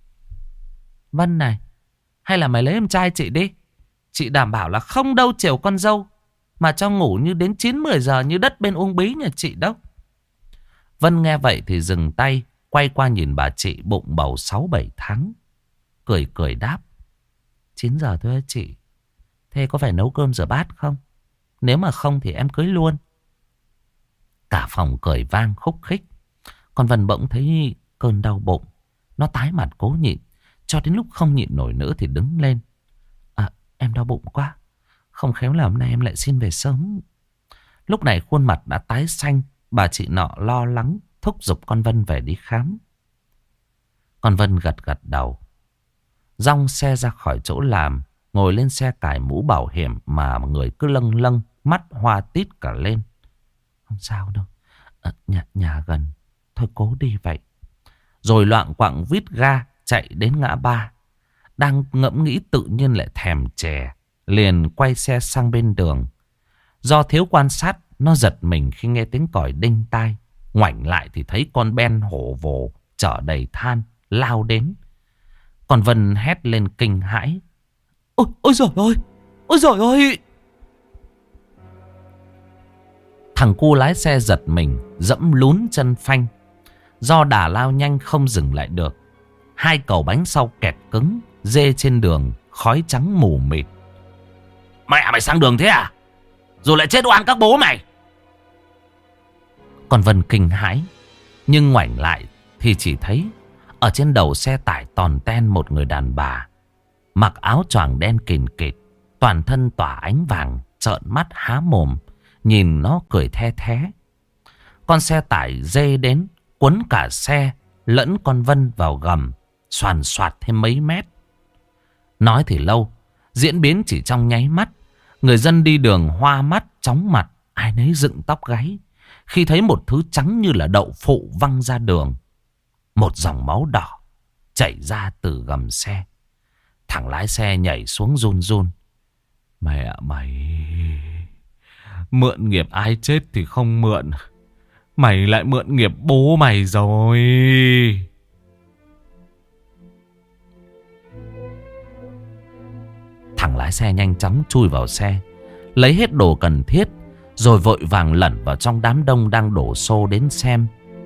Vân này, hay là mày lấy em trai chị đi. Chị đảm bảo là không đâu chiều con dâu mà cho ngủ như đến chín mười giờ như đất bên Uông Bí nhà chị đâu. Vân nghe vậy thì dừng tay, quay qua nhìn bà chị bụng bầu sáu bảy tháng. Cười cười đáp: chín giờ thôi hả chị? Thế có phải nấu cơm rửa bát không? Nếu mà không thì em cưới luôn. Cả phòng cười vang khúc khích. Còn Vân bỗng thấy cơn đau bụng. Nó tái mặt cố nhịn. Cho đến lúc không nhịn nổi nữa thì đứng lên. À, em đau bụng quá. Không khéo là hôm nay em lại xin về sớm. Lúc này khuôn mặt đã tái xanh. Bà chị nọ lo lắng thúc giục con Vân về đi khám. Con Vân gật gật đầu, dong xe ra khỏi chỗ làm, ngồi lên xe cài mũ bảo hiểm mà người cứ lâng lâng, mắt hoa tít cả lên. Không sao đâu, à, nhà, nhà gần, thôi cố đi vậy. Rồi loạng quạng vít ga chạy đến ngã ba. Đang ngẫm nghĩ tự nhiên lại thèm chè, liền quay xe sang bên đường. Do thiếu quan sát, nó giật mình khi nghe tiếng còi đinh tai. Ngoảnh lại thì thấy con Ben hổ vồ chở đầy than lao đến. Con Vân hét lên kinh hãi. Ôi, ôi giời ơi, ôi giời ơi. Thằng cu lái xe giật mình, dẫm lún chân phanh. Do đà lao nhanh không dừng lại được, hai cầu bánh sau kẹt cứng, rê trên đường, khói trắng mù mịt. Mẹ mày sang đường thế à? Rồi lại chết oan các bố mày. Con Vân kinh hãi, nhưng ngoảnh lại thì chỉ thấy ở trên đầu xe tải tòn ten một người đàn bà, mặc áo choàng đen kìn kịt, toàn thân tỏa ánh vàng, trợn mắt há mồm, nhìn nó cười the thé. Con xe tải dê đến, quấn cả xe lẫn con Vân vào gầm, xoàn xoạt thêm mấy mét. Nói thì lâu, diễn biến chỉ trong nháy mắt. Người dân đi đường hoa mắt, chóng mặt, ai nấy dựng tóc gáy khi thấy một thứ trắng như là đậu phụ văng ra đường. Một dòng máu đỏ chảy ra từ gầm xe. Thằng lái xe nhảy xuống run run. Mẹ mày, mượn nghiệp ai chết thì không mượn, mày lại mượn nghiệp bố mày rồi. Thằng lái xe nhanh chóng chui vào xe, lấy hết đồ cần thiết, rồi vội vàng lẩn vào trong đám đông đang đổ xô đến xem.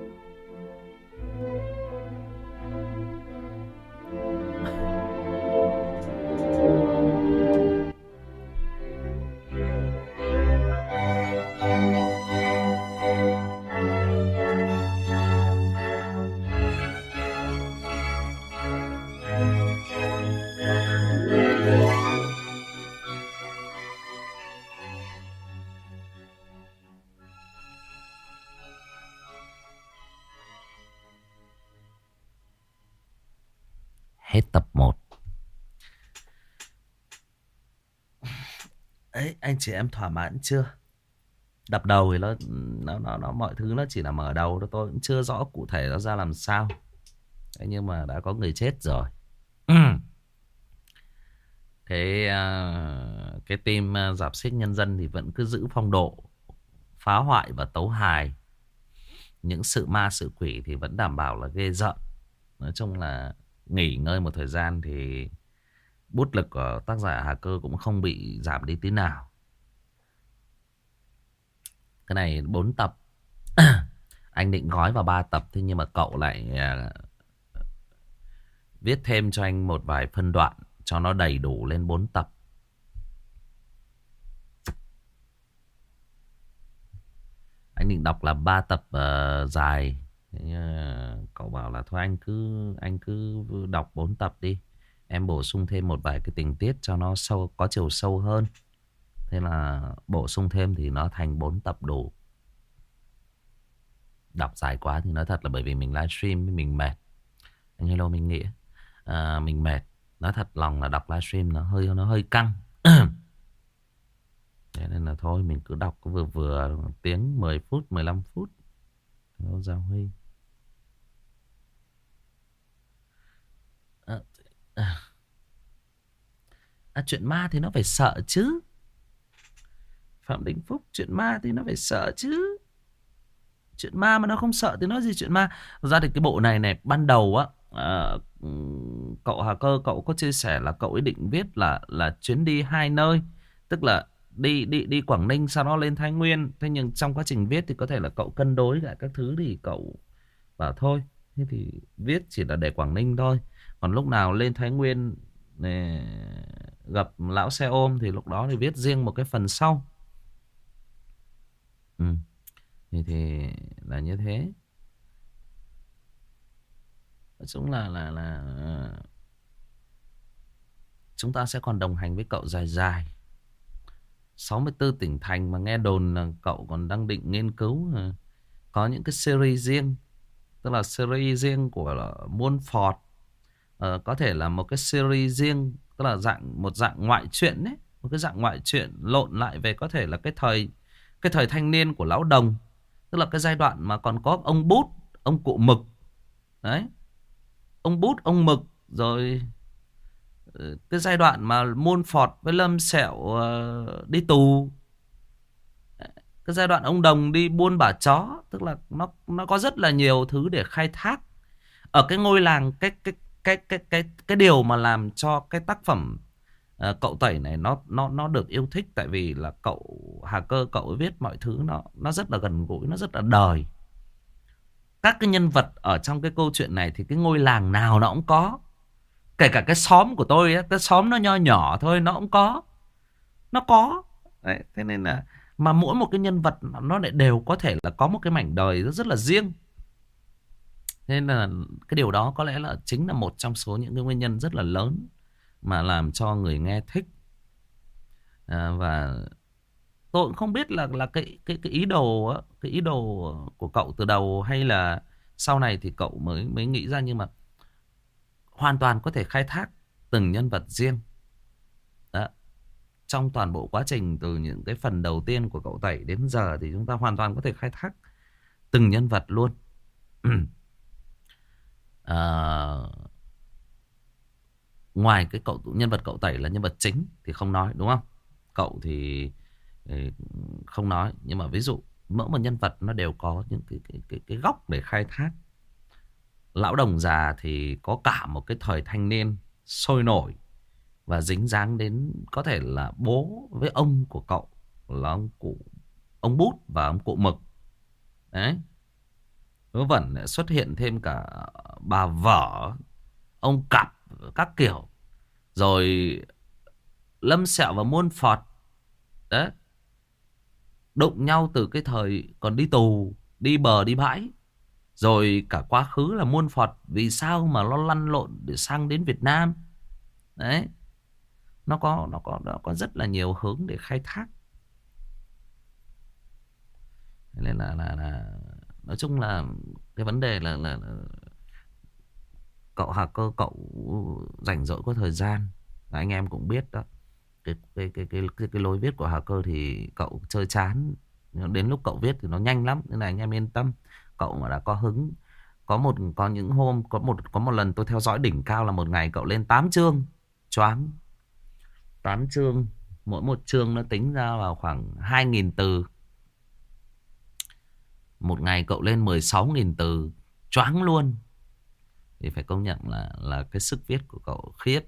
Hết tập một. Ấy, anh chị em thỏa mãn chưa? Đập đầu thì nó, nó, nó, nó mọi thứ nó chỉ là mở đầu thôi, tôi cũng chưa rõ cụ thể nó ra làm sao. Thế nhưng mà đã có người chết rồi. Ừ. Thế uh, cái team uh, Rạp Xiếc Nhân Dân thì vẫn cứ giữ phong độ phá hoại và tấu hài. Những sự ma sự quỷ thì vẫn đảm bảo là ghê rợn. Nói chung là nghỉ ngơi một thời gian thì bút lực của tác giả Hà Cơ cũng không bị giảm đi tí nào. Cái này bốn tập. Anh định gói vào ba tập, thế nhưng mà cậu lại uh, viết thêm cho anh một vài phân đoạn cho nó đầy đủ lên bốn tập. Anh định đọc là ba tập uh, dài. Uh, cậu bảo là thôi anh cứ anh cứ đọc bốn tập đi. Em bổ sung thêm một vài cái tình tiết cho nó sâu, có chiều sâu hơn. Thế là bổ sung thêm thì nó thành bốn tập đủ. Đọc dài quá thì nói thật là bởi vì mình livestream mình mệt. Anh hello mình nghĩ uh, mình mệt. Nói thật lòng là đọc livestream nó hơi nó hơi căng. Thế nên là thôi mình cứ đọc vừa vừa tiếng mười phút, mười lăm phút. Nó Giao Huy. À, à. À, chuyện ma thì nó phải sợ chứ. Phạm Đình Phúc, chuyện ma thì nó phải sợ chứ. Chuyện ma mà nó không sợ thì nói gì chuyện ma. Ra thì cái bộ này này ban đầu á, à, cậu Hà Cơ cậu có chia sẻ là cậu ấy định viết là là chuyến đi hai nơi, tức là đi đi đi Quảng Ninh sau đó lên Thái Nguyên. Thế nhưng trong quá trình viết thì có thể là cậu cân đối lại các thứ thì cậu bảo thôi thế thì viết chỉ là để Quảng Ninh thôi, còn lúc nào lên Thái Nguyên này, gặp lão xe ôm thì lúc đó thì viết riêng một cái phần sau. Ừ. Thì, thì là như thế. Nói chung là là là chúng ta sẽ còn đồng hành với cậu dài dài. sáu mươi tư tỉnh thành mà nghe đồn là cậu còn đang định nghiên cứu có những cái series riêng, tức là series riêng của Muôn Phọt, ờ, có thể là một cái series riêng, tức là dạng một dạng ngoại truyện đấy, một cái dạng ngoại truyện lộn lại về có thể là cái thời cái thời thanh niên của Lão Đồng, tức là cái giai đoạn mà còn có ông Bút, ông Cụ Mực đấy, ông Bút, ông Mực, rồi cái giai đoạn mà Muôn Phọt với Lâm Sẹo uh, đi tù. cái giai đoạn ông Đồng đi buôn bả chó, tức là nó nó có rất là nhiều thứ để khai thác. Ở cái ngôi làng, cái cái cái cái cái cái điều mà làm cho cái tác phẩm uh, cậu Tẩy này nó nó nó được yêu thích, tại vì là cậu Hà Cơ cậu ấy viết mọi thứ nó nó rất là gần gũi, nó rất là đời. Các cái nhân vật ở trong cái câu chuyện này thì cái ngôi làng nào nó cũng có. Kể cả cái xóm của tôi ấy, cái xóm nó nho nhỏ thôi nó cũng có. Nó có. Đấy, thế nên là mà mỗi một cái nhân vật nó lại đều có thể là có một cái mảnh đời rất, rất là riêng. Nên là cái điều đó có lẽ là chính là một trong số những cái nguyên nhân rất là lớn mà làm cho người nghe thích. À, và tôi cũng không biết là là cái cái cái ý đồ cái ý đồ của cậu từ đầu hay là sau này thì cậu mới mới nghĩ ra, nhưng mà hoàn toàn có thể khai thác từng nhân vật riêng. Đó. Trong toàn bộ quá trình từ những cái phần đầu tiên của cậu Tẩy đến giờ thì chúng ta hoàn toàn có thể khai thác từng nhân vật luôn. à, ngoài cái cậu nhân vật cậu Tẩy là nhân vật chính thì không nói, đúng không? Cậu thì không nói, nhưng mà ví dụ mỗi một nhân vật nó đều có những cái cái cái, cái góc để khai thác. Lão Đồng già thì có cả một cái thời thanh niên sôi nổi và dính dáng đến có thể là bố với ông của cậu là ông cụ ông Bút và ông cụ Mực. Đấy. Vớ vẩn lại xuất hiện thêm cả bà Vở, ông Cặp các kiểu. Rồi Lâm Sẹo và Muôn Phọt. Đấy. Đụng nhau từ cái thời còn đi tù, đi bờ đi bãi. Rồi cả quá khứ là Muôn Phọt vì sao mà nó lăn lộn để sang đến Việt Nam. Đấy. Nó có nó có nó có rất là nhiều hướng để khai thác. Nên là là là nói chung là cái vấn đề là là, là cậu Hà Cơ cậu rảnh rỗi có thời gian, anh em cũng biết đó. Cái cái cái cái cái, cái lối viết của Hà Cơ thì cậu chơi chán, đến lúc cậu viết thì nó nhanh lắm, nên là anh em yên tâm. Cậu mà đã có hứng, có một có những hôm có một có một lần tôi theo dõi đỉnh cao là một ngày cậu lên tám chương, choáng. tám chương, mỗi một chương nó tính ra vào khoảng hai nghìn từ. Một ngày cậu lên mười sáu nghìn từ, choáng luôn. Thì phải công nhận là là cái sức viết của cậu khiếp.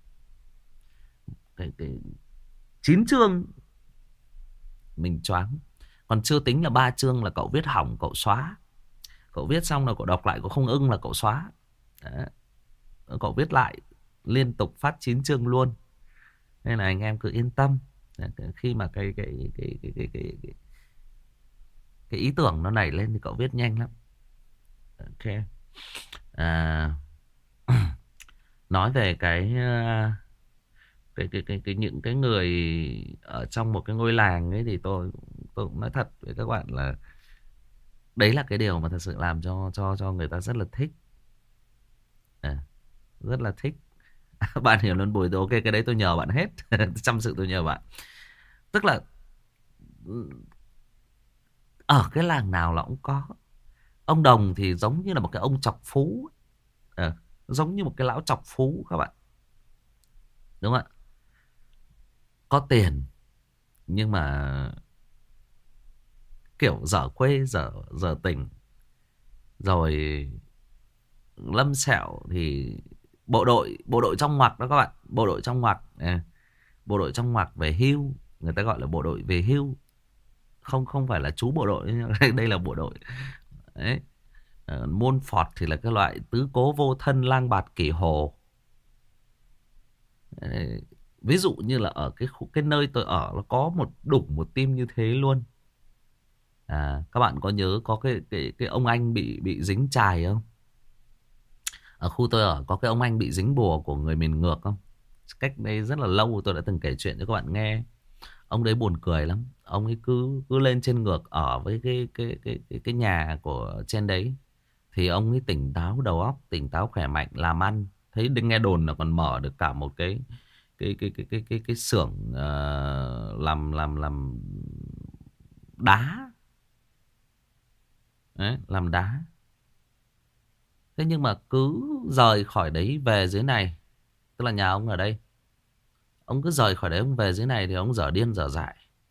Cái cái chín chương mình choáng. Còn chưa tính là ba chương là cậu viết hỏng cậu xóa. Cậu viết xong là cậu đọc lại cậu không ưng là cậu xóa. Đấy. Cậu viết lại liên tục phát chín chương luôn. Nên là anh em cứ yên tâm. Khi mà cái cái cái cái cái cái, cái, cái, cái ý tưởng nó nảy lên thì cậu viết nhanh lắm. Ok. À, nói về cái, cái cái cái cái những cái người ở trong một cái ngôi làng ấy thì tôi tôi cũng nói thật với các bạn là đấy là cái điều mà thật sự làm cho cho cho người ta rất là thích. À, rất là thích. Bạn hiểu luôn Bùi, ok cái đấy tôi nhờ bạn hết. Chăm sự tôi nhờ bạn. Tức là ở cái làng nào là cũng có. Ông Đồng thì giống như là một cái ông chọc phú. À, giống như một cái lão chọc phú các bạn. Đúng không ạ? Có tiền nhưng mà kiểu dở quê dở dở tỉnh. Rồi Lâm Sẹo thì bộ đội bộ đội trong ngoặc đó các bạn, bộ đội trong ngoặc. À, bộ đội trong ngoặc về hưu, người ta gọi là bộ đội về hưu. Không không phải là chú bộ đội, đây là bộ đội. Đấy. À, Muôn Phọt thì là cái loại tứ cố vô thân lang bạt kỷ hồ. Đấy. Ví dụ như là ở cái khu, cái nơi tôi ở nó có một đủ một team như thế luôn. À, các bạn có nhớ có cái cái cái ông anh bị bị dính chài không? Ở khu tôi ở có cái ông anh bị dính bùa của người miền ngược không? Cách đây rất là lâu tôi đã từng kể chuyện cho các bạn nghe. Ông đấy buồn cười lắm. Ông ấy cứ cứ lên trên ngược ở với cái cái cái cái cái nhà của trên đấy. Thì ông ấy tỉnh táo đầu óc, tỉnh táo khỏe mạnh, làm ăn. Thấy nghe đồn là còn mở được cả một cái cái cái cái cái cái cái xưởng uh, làm làm làm đá. Đấy, làm đá. Thế nhưng mà cứ rời khỏi đấy về dưới này, tức là nhà ông ở đây, ông cứ rời khỏi đấy ông về dưới này thì ông dở điên dở dại.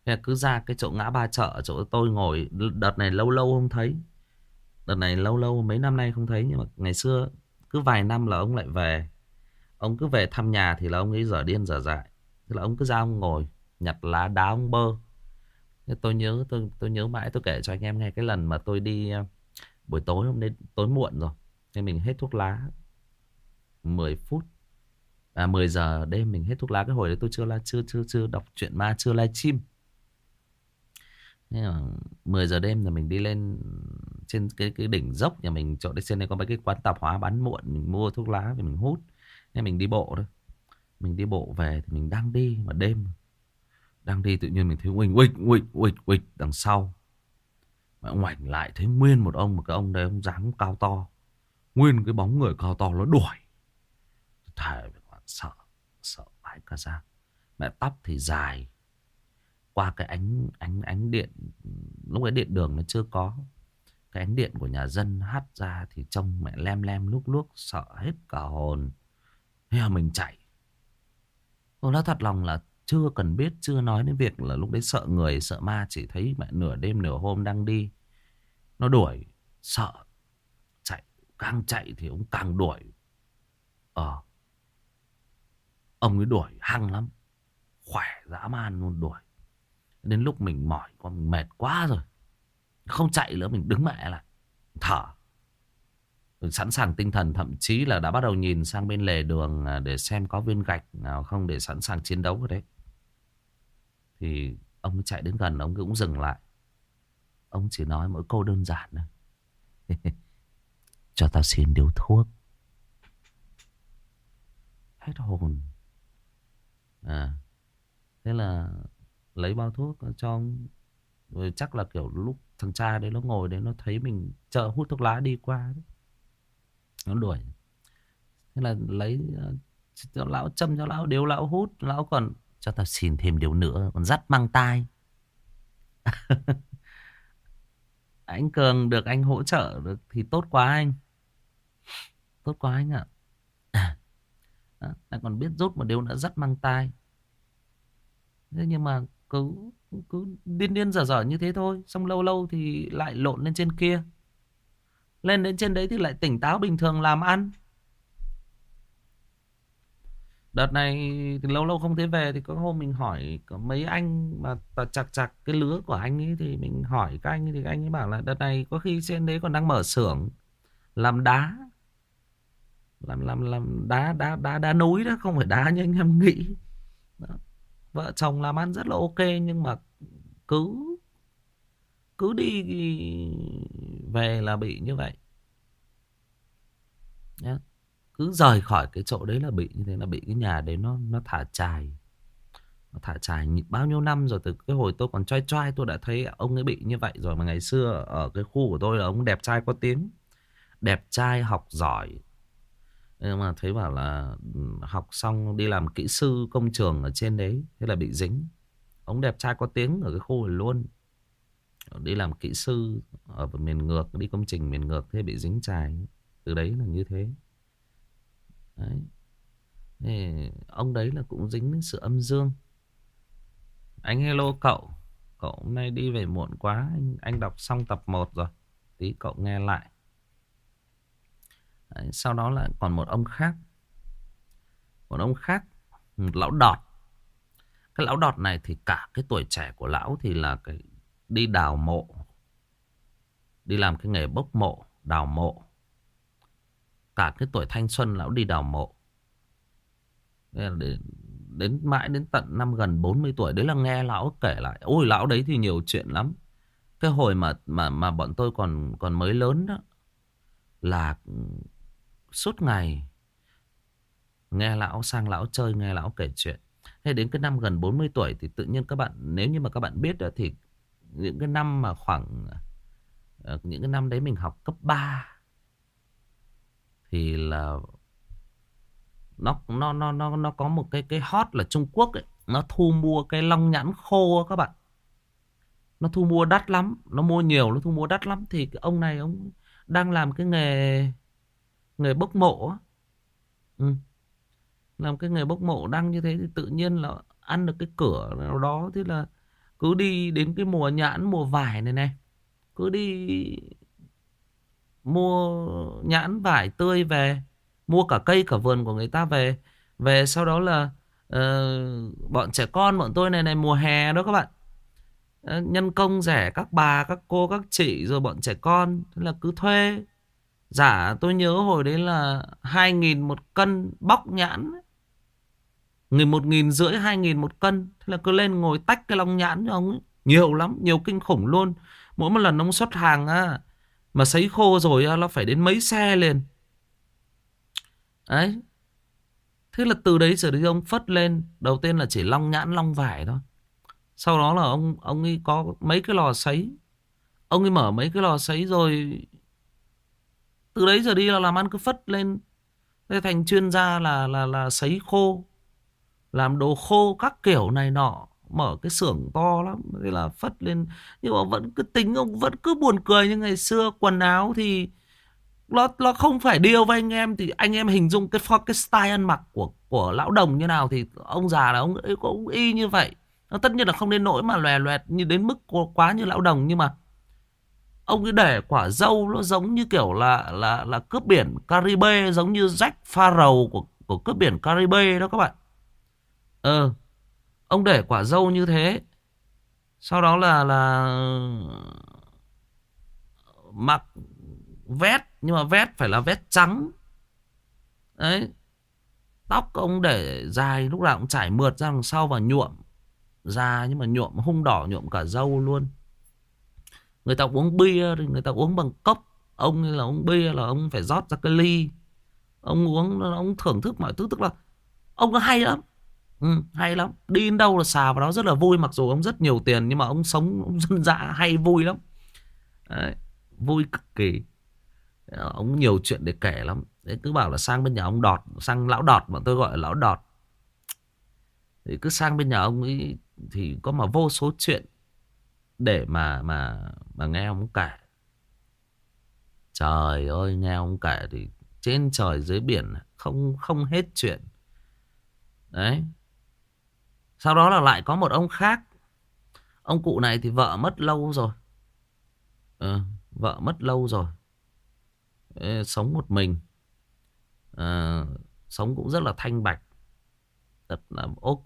Thế là cứ ra cái chỗ ngã ba chợ, chỗ tôi ngồi. Đợt này lâu lâu không thấy. Đợt này lâu lâu mấy năm nay không thấy. Nhưng mà ngày xưa cứ vài năm là ông lại về. Ông cứ về thăm nhà thì là ông ấy dở điên dở dại. Thế là ông cứ ra ông ngồi nhặt lá đá ông bơ. Thế tôi nhớ tôi tôi nhớ mãi, tôi kể cho anh em nghe cái lần mà tôi đi uh, buổi tối hôm nay tối muộn rồi. Thế mình hết thuốc lá mười phút. À mười giờ đêm mình hết thuốc lá. Cái hồi đấy tôi chưa la chưa chưa chưa đọc truyện ma, chưa live stream. Thế là mười giờ đêm là mình đi lên trên cái cái đỉnh dốc nhà mình, chỗ đây trên đây có mấy cái quán tạp hóa bán muộn, mình mua thuốc lá thì mình hút. Thế mình đi bộ thôi. Mình đi bộ về thì mình đang đi mà đêm. Đang đi tự nhiên mình thấy uỳnh uịch uịch uịch uịch đằng sau. Mà ngoảnh lại thấy nguyên một ông, một cái ông đấy ông dáng cao to. Nguyên cái bóng người cao to nó đuổi. Thề sợ, sợ vãi cả ra. Mẹ tóc thì dài. Qua cái ánh ánh ánh điện, lúc ấy điện đường nó chưa có. Cái ánh điện của nhà dân hắt ra thì trông mẹ lem lem lúc lúc, sợ hết cả hồn. Thế là mình chạy. Tôi nói thật lòng là chưa cần biết, chưa nói đến việc là lúc đấy sợ người, sợ ma. Chỉ thấy mẹ nửa đêm nửa hôm đang đi, nó đuổi, sợ. Chạy, càng chạy thì ông càng đuổi. Ờ Ông ấy đuổi hăng lắm, khỏe dã man luôn đuổi. Đến lúc mình mỏi quá, mình mệt quá rồi, không chạy nữa, mình đứng mẹ lại thở. Mình sẵn sàng tinh thần, thậm chí là đã bắt đầu nhìn sang bên lề đường để xem có viên gạch nào không, để sẵn sàng chiến đấu rồi đấy. Thì ông ấy chạy đến gần, ông cũng dừng lại. Ông chỉ nói mỗi câu đơn giản thôi. Cho tao xin điếu thuốc. Hết hồn. À, thế là lấy bao thuốc cho ông. Rồi chắc là kiểu lúc thằng cha đấy nó ngồi đấy, nó thấy mình chợ hút thuốc lá đi qua đấy, nó đuổi. Thế là lấy uh, cho lão châm cho lão điếu, lão hút. Lão còn cho tao xin thêm điếu nữa, còn dắt mang tai. Anh Cường được anh hỗ trợ được thì tốt quá anh. Tốt quá anh ạ. À, lại còn biết rút một điếu nữa dắt mang tai. Thế nhưng mà cứ cứ điên điên dở dở như thế thôi. Xong lâu lâu thì lại lộn lên trên kia. Lên đến trên đấy thì lại tỉnh táo bình thường làm ăn. Đợt này thì lâu lâu không thấy về. Thì có hôm mình hỏi có mấy anh mà chặt chặt cái lứa của anh ấy. Thì mình hỏi các anh ấy, thì anh ấy bảo là đợt này có khi trên đấy còn đang mở xưởng làm đá. Làm làm làm đá đá đá đá núi đó, không phải đá như anh em nghĩ đó. Vợ chồng làm ăn rất là ok, nhưng mà cứ cứ đi về là bị như vậy nhá. Cứ rời khỏi cái chỗ đấy là bị như thế, là bị cái nhà đấy nó nó thả chài. Nó thả chài bao nhiêu năm rồi. Từ cái hồi tôi còn trai trai tôi đã thấy ông ấy bị như vậy rồi. Mà ngày xưa ở cái khu của tôi là ông đẹp trai có tiếng, đẹp trai học giỏi. Nhưng mà thấy bảo là học xong đi làm kỹ sư công trường ở trên đấy, thế là bị dính. Ông đẹp trai có tiếng ở cái khu này luôn. Đi làm kỹ sư ở miền ngược, đi công trình miền ngược, thế bị dính chài. Từ đấy là như thế. Đấy. Thế ông đấy là cũng dính đến sự âm dương. Anh hello cậu. Cậu hôm nay đi về muộn quá. Anh, anh đọc xong tập một rồi. Tí cậu nghe lại. Đấy, sau đó là còn một ông khác. Một ông khác, một lão đọt. Cái lão đọt này thì cả cái tuổi trẻ của lão thì là cái đi đào mộ. Đi làm cái nghề bốc mộ, đào mộ. Cả cái tuổi thanh xuân lão đi đào mộ. Đến, đến mãi đến tận năm gần bốn mươi tuổi. Đấy là nghe lão kể lại. Ôi lão đấy thì nhiều chuyện lắm. Cái hồi mà mà mà bọn tôi còn còn mới lớn đó, là suốt ngày nghe lão sang lão chơi, nghe lão kể chuyện. Thế đến cái năm gần bốn mươi tuổi thì tự nhiên các bạn, nếu như mà các bạn biết đó, thì những cái năm mà khoảng những cái năm đấy mình học cấp ba thì là nó nó nó nó nó có một cái cái hot là Trung Quốc ấy, nó thu mua cái long nhãn khô các bạn. Nó thu mua đắt lắm, nó mua nhiều, nó thu mua đắt lắm. Thì cái ông này ông đang làm cái nghề nghề bốc mộ á. Ừ. Làm cái nghề bốc mộ đăng như thế thì tự nhiên là ăn được cái cửa nào đó. Thế là Cứ đi đến cái mùa nhãn, mùa vải này này, cứ đi mua nhãn vải tươi về, mua cả cây cả vườn của người ta về. Về sau đó là uh, bọn trẻ con bọn tôi này này, mùa hè đó các bạn, uh, nhân công rẻ, các bà, các cô, các chị, rồi bọn trẻ con. Thế là cứ thuê. Giả tôi nhớ hồi đấy là hai nghìn một cân bóc nhãn, người một nghìn rưỡi, hai nghìn một cân. Thế là cứ lên ngồi tách cái lòng nhãn cho ông ấy. Nhiều lắm, nhiều kinh khủng luôn. Mỗi một lần ông xuất hàng á, mà sấy khô rồi á, nó phải đến mấy xe liền. Đấy. Thế là từ đấy giờ đi ông phất lên. Đầu tiên là chỉ long nhãn, long vải thôi. Sau đó là ông ông ấy có mấy cái lò sấy. Ông ấy mở mấy cái lò sấy rồi. Từ đấy giờ đi là làm ăn cứ phất lên. Thế thành chuyên gia là là là sấy khô, làm đồ khô các kiểu này nọ, mở cái xưởng to lắm. Thế là phất lên. Nhưng mà vẫn cứ tính, ông vẫn cứ buồn cười như ngày xưa. Quần áo thì nó nó không phải điêu với anh em. Thì anh em hình dung cái cái style ăn mặc của của lão Đồng như nào thì ông già là ông ấy cũng y như vậy. Nó tất nhiên là không đến nỗi mà lòe loẹt như đến mức quá như lão Đồng, nhưng mà ông ấy để quả dâu nó giống như kiểu là là là cướp biển Caribe, giống như Jack Sparrow của của cướp biển Caribe đó các bạn. Ờ, ông để quả dâu như thế. Sau đó là là mặc vest, nhưng mà vest phải là vest trắng. Đấy. Tóc ông để dài, lúc nào cũng chải mượt ra đằng sau và nhuộm da, nhưng mà nhuộm hung đỏ, nhuộm cả râu luôn. Người ta uống bia thì người ta uống bằng cốc. Ông là uống bia là ông phải rót ra cái ly. Ông uống, ông thưởng thức mọi thứ. Tức là ông nó hay lắm. Ừ, hay lắm. Đi đến đâu là xà vào đó rất là vui. Mặc dù ông rất nhiều tiền, nhưng mà ông sống ông dân dã hay vui lắm. Đấy, vui cực kỳ. Ông nhiều chuyện để kể lắm. Đấy, cứ bảo là sang bên nhà ông Đọt, sang lão Đọt, bọn tôi gọi là lão Đọt. Thì cứ sang bên nhà ông ấy thì có mà vô số chuyện để mà mà mà nghe ông kể. Trời ơi, nghe ông kể thì trên trời dưới biển không không hết chuyện. Đấy. Sau đó là lại có một ông khác. Ông cụ này thì vợ mất lâu rồi. Ừ, vợ mất lâu rồi. Ê, sống một mình. À, sống cũng rất là thanh bạch, thật là ok.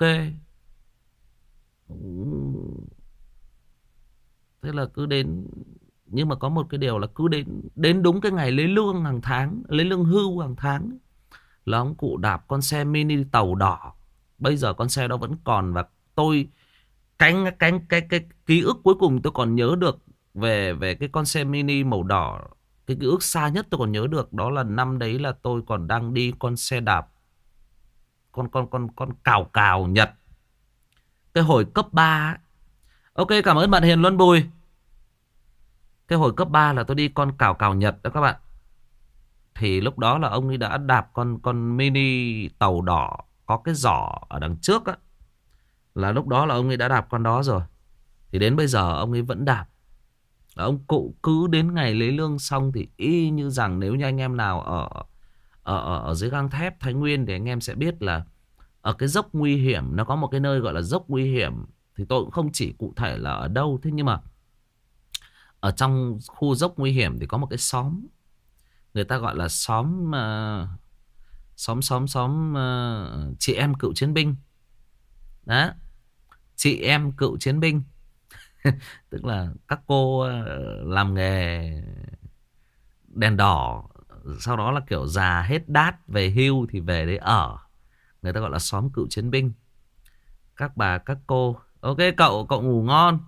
Thế là cứ đến. Nhưng mà có một cái điều là cứ đến Đến đúng cái ngày lấy lương hàng tháng, lấy lương hưu hàng tháng, là ông cụ đạp con xe mini tàu đỏ. Bây giờ con xe đó vẫn còn. Và tôi cái, cái, cái, cái ký ức cuối cùng tôi còn nhớ được Về về cái con xe mini màu đỏ. Cái ký ức xa nhất tôi còn nhớ được, đó là năm đấy là tôi còn đang đi con xe đạp, Con con con con cào cào Nhật. Cái hồi cấp ba. Ok, cảm ơn bạn Hiền Luân Bùi. Cái hồi cấp ba là tôi đi con cào cào Nhật đó các bạn. Thì lúc đó là ông ấy đã đạp con con mini tàu đỏ có cái giỏ ở đằng trước á. Là lúc đó là ông ấy đã đạp con đó rồi. Thì đến bây giờ ông ấy vẫn đạp. Ông cụ cứ đến ngày lấy lương xong thì y như rằng, nếu như anh em nào ở ở, ở, ở dưới Gang Thép Thái Nguyên thì anh em sẽ biết là ở cái dốc nguy hiểm, nó có một cái nơi gọi là dốc nguy hiểm. Thì tôi cũng không chỉ cụ thể là ở đâu. Thế nhưng mà ở trong khu dốc nguy hiểm thì có một cái xóm. Người ta gọi là xóm uh, Xóm xóm xóm uh, chị em cựu chiến binh. Đó, chị em cựu chiến binh. Tức là các cô uh, làm nghề đèn đỏ, sau đó là kiểu già hết đát về hưu thì về đấy ở. Người ta gọi là xóm cựu chiến binh. Các bà các cô. Ok, cậu cậu ngủ ngon.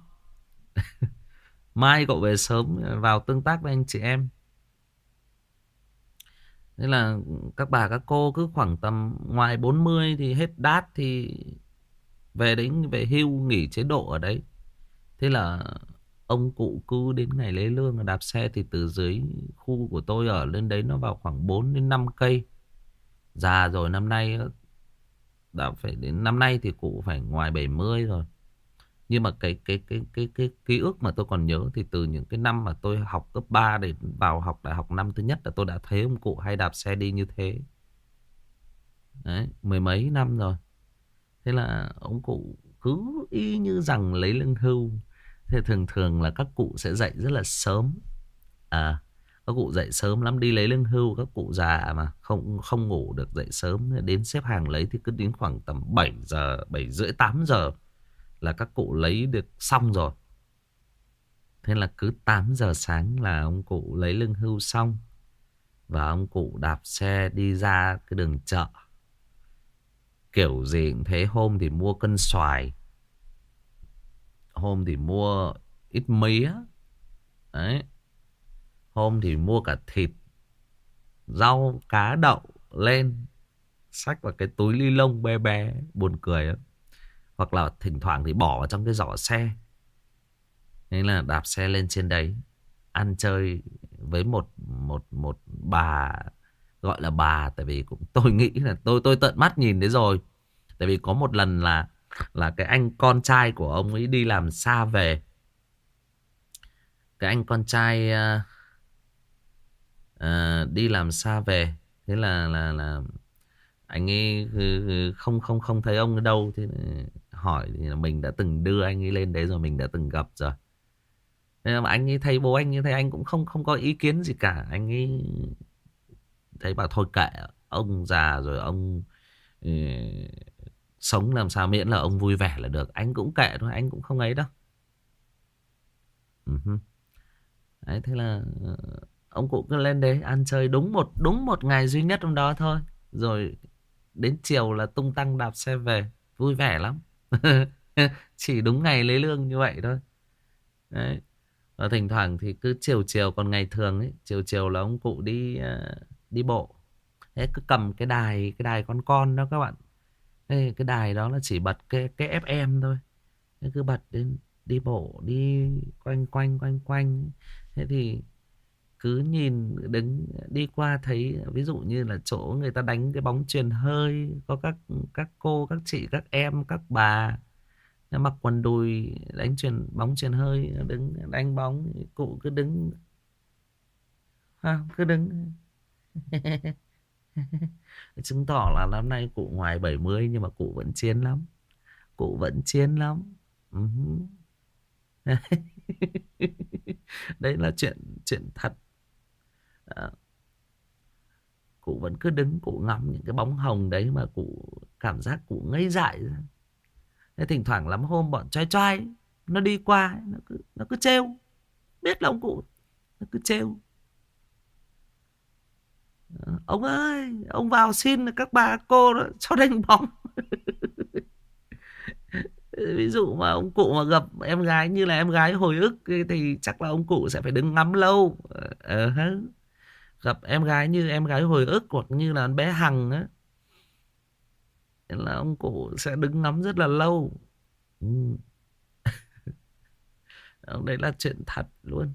Mai cậu về sớm vào tương tác với anh chị em. Thế là các bà các cô cứ khoảng tầm ngoài bốn mươi thì hết đát thì về đấy, về hưu nghỉ chế độ ở đấy. Thế là ông cụ cứ đến ngày lấy lương đạp xe thì từ dưới khu của tôi ở lên đấy nó vào khoảng bốn đến năm cây. Già rồi, năm nay đã phải đến năm nay thì cụ phải ngoài bảy mươi rồi. Nhưng mà cái cái cái cái cái ký ức mà tôi còn nhớ thì từ những cái năm mà tôi học cấp ba để vào học đại học năm thứ nhất là tôi đã thấy ông cụ hay đạp xe đi như thế. Đấy, mười mấy năm rồi. Thế là ông cụ cứ y như rằng lấy lương hưu. Thế thường thường là các cụ sẽ dậy rất là sớm. À, các cụ dậy sớm lắm, đi lấy lương hưu. Các cụ già mà không không ngủ được, dậy sớm. Đến xếp hàng lấy thì cứ đến khoảng tầm bảy giờ, bảy rưỡi, tám giờ là các cụ lấy được xong rồi. Thế là cứ tám giờ sáng là ông cụ lấy lương hưu xong. Và ông cụ đạp xe đi ra cái đường chợ. Kiểu gì cũng thế, hôm thì mua cân xoài, hôm thì mua ít mía. Đấy. Hôm thì mua cả thịt, rau, cá, đậu lên, xách vào cái túi ni lông bé bé, buồn cười lắm. Hoặc là thỉnh thoảng thì bỏ vào trong cái giỏ xe. Nên là đạp xe lên trên đấy, ăn chơi với một một một bà, gọi là bà, tại vì cũng tôi nghĩ là tôi tôi tận mắt nhìn đấy rồi. Tại vì có một lần là là cái anh con trai của ông ấy đi làm xa về. Cái anh con trai uh, uh, đi làm xa về, thế là là là anh ấy không không không thấy ông ở đâu, thế hỏi thì là mình đã từng đưa anh ấy lên đấy rồi, mình đã từng gặp rồi. Thế mà anh ấy thấy bố anh như thế, anh cũng không không có ý kiến gì cả. Anh ấy thấy bảo thôi kệ, ông già rồi, ông ừ, sống làm sao miễn là ông vui vẻ là được. Anh cũng kệ thôi, anh cũng không ấy đâu. Uh-huh. Đấy, thế là ông cụ cứ lên đấy ăn chơi đúng một đúng một ngày duy nhất trong đó thôi. Rồi đến chiều là tung tăng đạp xe về, vui vẻ lắm. Chỉ đúng ngày lấy lương như vậy thôi. Đấy. Và thỉnh thoảng thì cứ chiều chiều, còn ngày thường ấy, chiều chiều là ông cụ đi uh, đi bộ. Thế cứ cầm cái đài, cái đài con con đó các bạn. Thế cái đài đó là chỉ bật cái cái ép em thôi. Thế cứ bật đến đi bộ, đi quanh quanh quanh quanh. Thế thì cứ nhìn đứng đi qua thấy ví dụ như là chỗ người ta đánh cái bóng chuyền hơi, có các các cô, các chị, các em, các bà mặc quần đùi đánh chuyền bóng chuyền hơi, đứng đánh bóng, cụ cứ đứng à, cứ đứng chứng tỏ là năm nay cụ ngoài bảy mươi nhưng mà cụ vẫn chiến lắm, cụ vẫn chiến lắm. Uh-huh. Đấy là chuyện chuyện thật. À, cụ vẫn cứ đứng, cụ ngắm những cái bóng hồng đấy mà cụ cảm giác cụ ngây dại ra. Thế thỉnh thoảng lắm hôm bọn trai trai nó đi qua, nó cứ nó cứ trêu, biết là ông cụ nó cứ trêu: ông ơi, ông vào xin các bà cô đó cho đánh bóng. Ví dụ mà ông cụ mà gặp em gái như là em gái hồi ức thì chắc là ông cụ sẽ phải đứng ngắm lâu. Ờ, gặp em gái như em gái hồi ức hoặc như là bé Hằng á, là ông cụ sẽ đứng ngắm rất là lâu. Ừ. Đấy là chuyện thật luôn.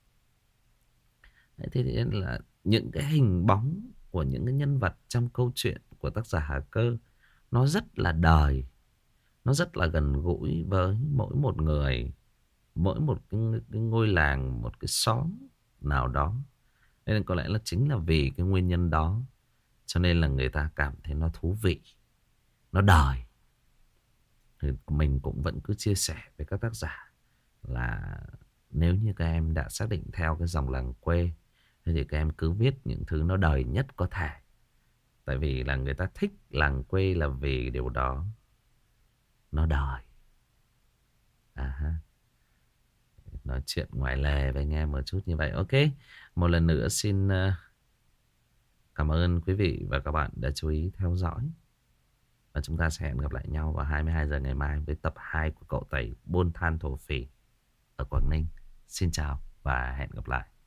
Đấy, thế nên là những cái hình bóng của những cái nhân vật trong câu chuyện của tác giả Hà Cơ, nó rất là đời, nó rất là gần gũi với mỗi một người, mỗi một cái, cái ngôi làng, một cái xóm nào đó. Nên có lẽ là chính là vì cái nguyên nhân đó cho nên là người ta cảm thấy nó thú vị, nó đời. Thì mình cũng vẫn cứ chia sẻ với các tác giả là nếu như các em đã xác định theo cái dòng làng quê thì các em cứ viết những thứ nó đời nhất có thể. Tại vì là người ta thích làng quê là vì điều đó, nó đời. À ha. Nói chuyện ngoài lề với anh em một chút như vậy. Ok, một lần nữa xin cảm ơn quý vị và các bạn đã chú ý theo dõi. Và chúng ta sẽ hẹn gặp lại nhau vào hai mươi hai giờ ngày mai với tập hai của cậu Tẩy buôn than thổ phỉ ở Quảng Ninh. Xin chào và hẹn gặp lại.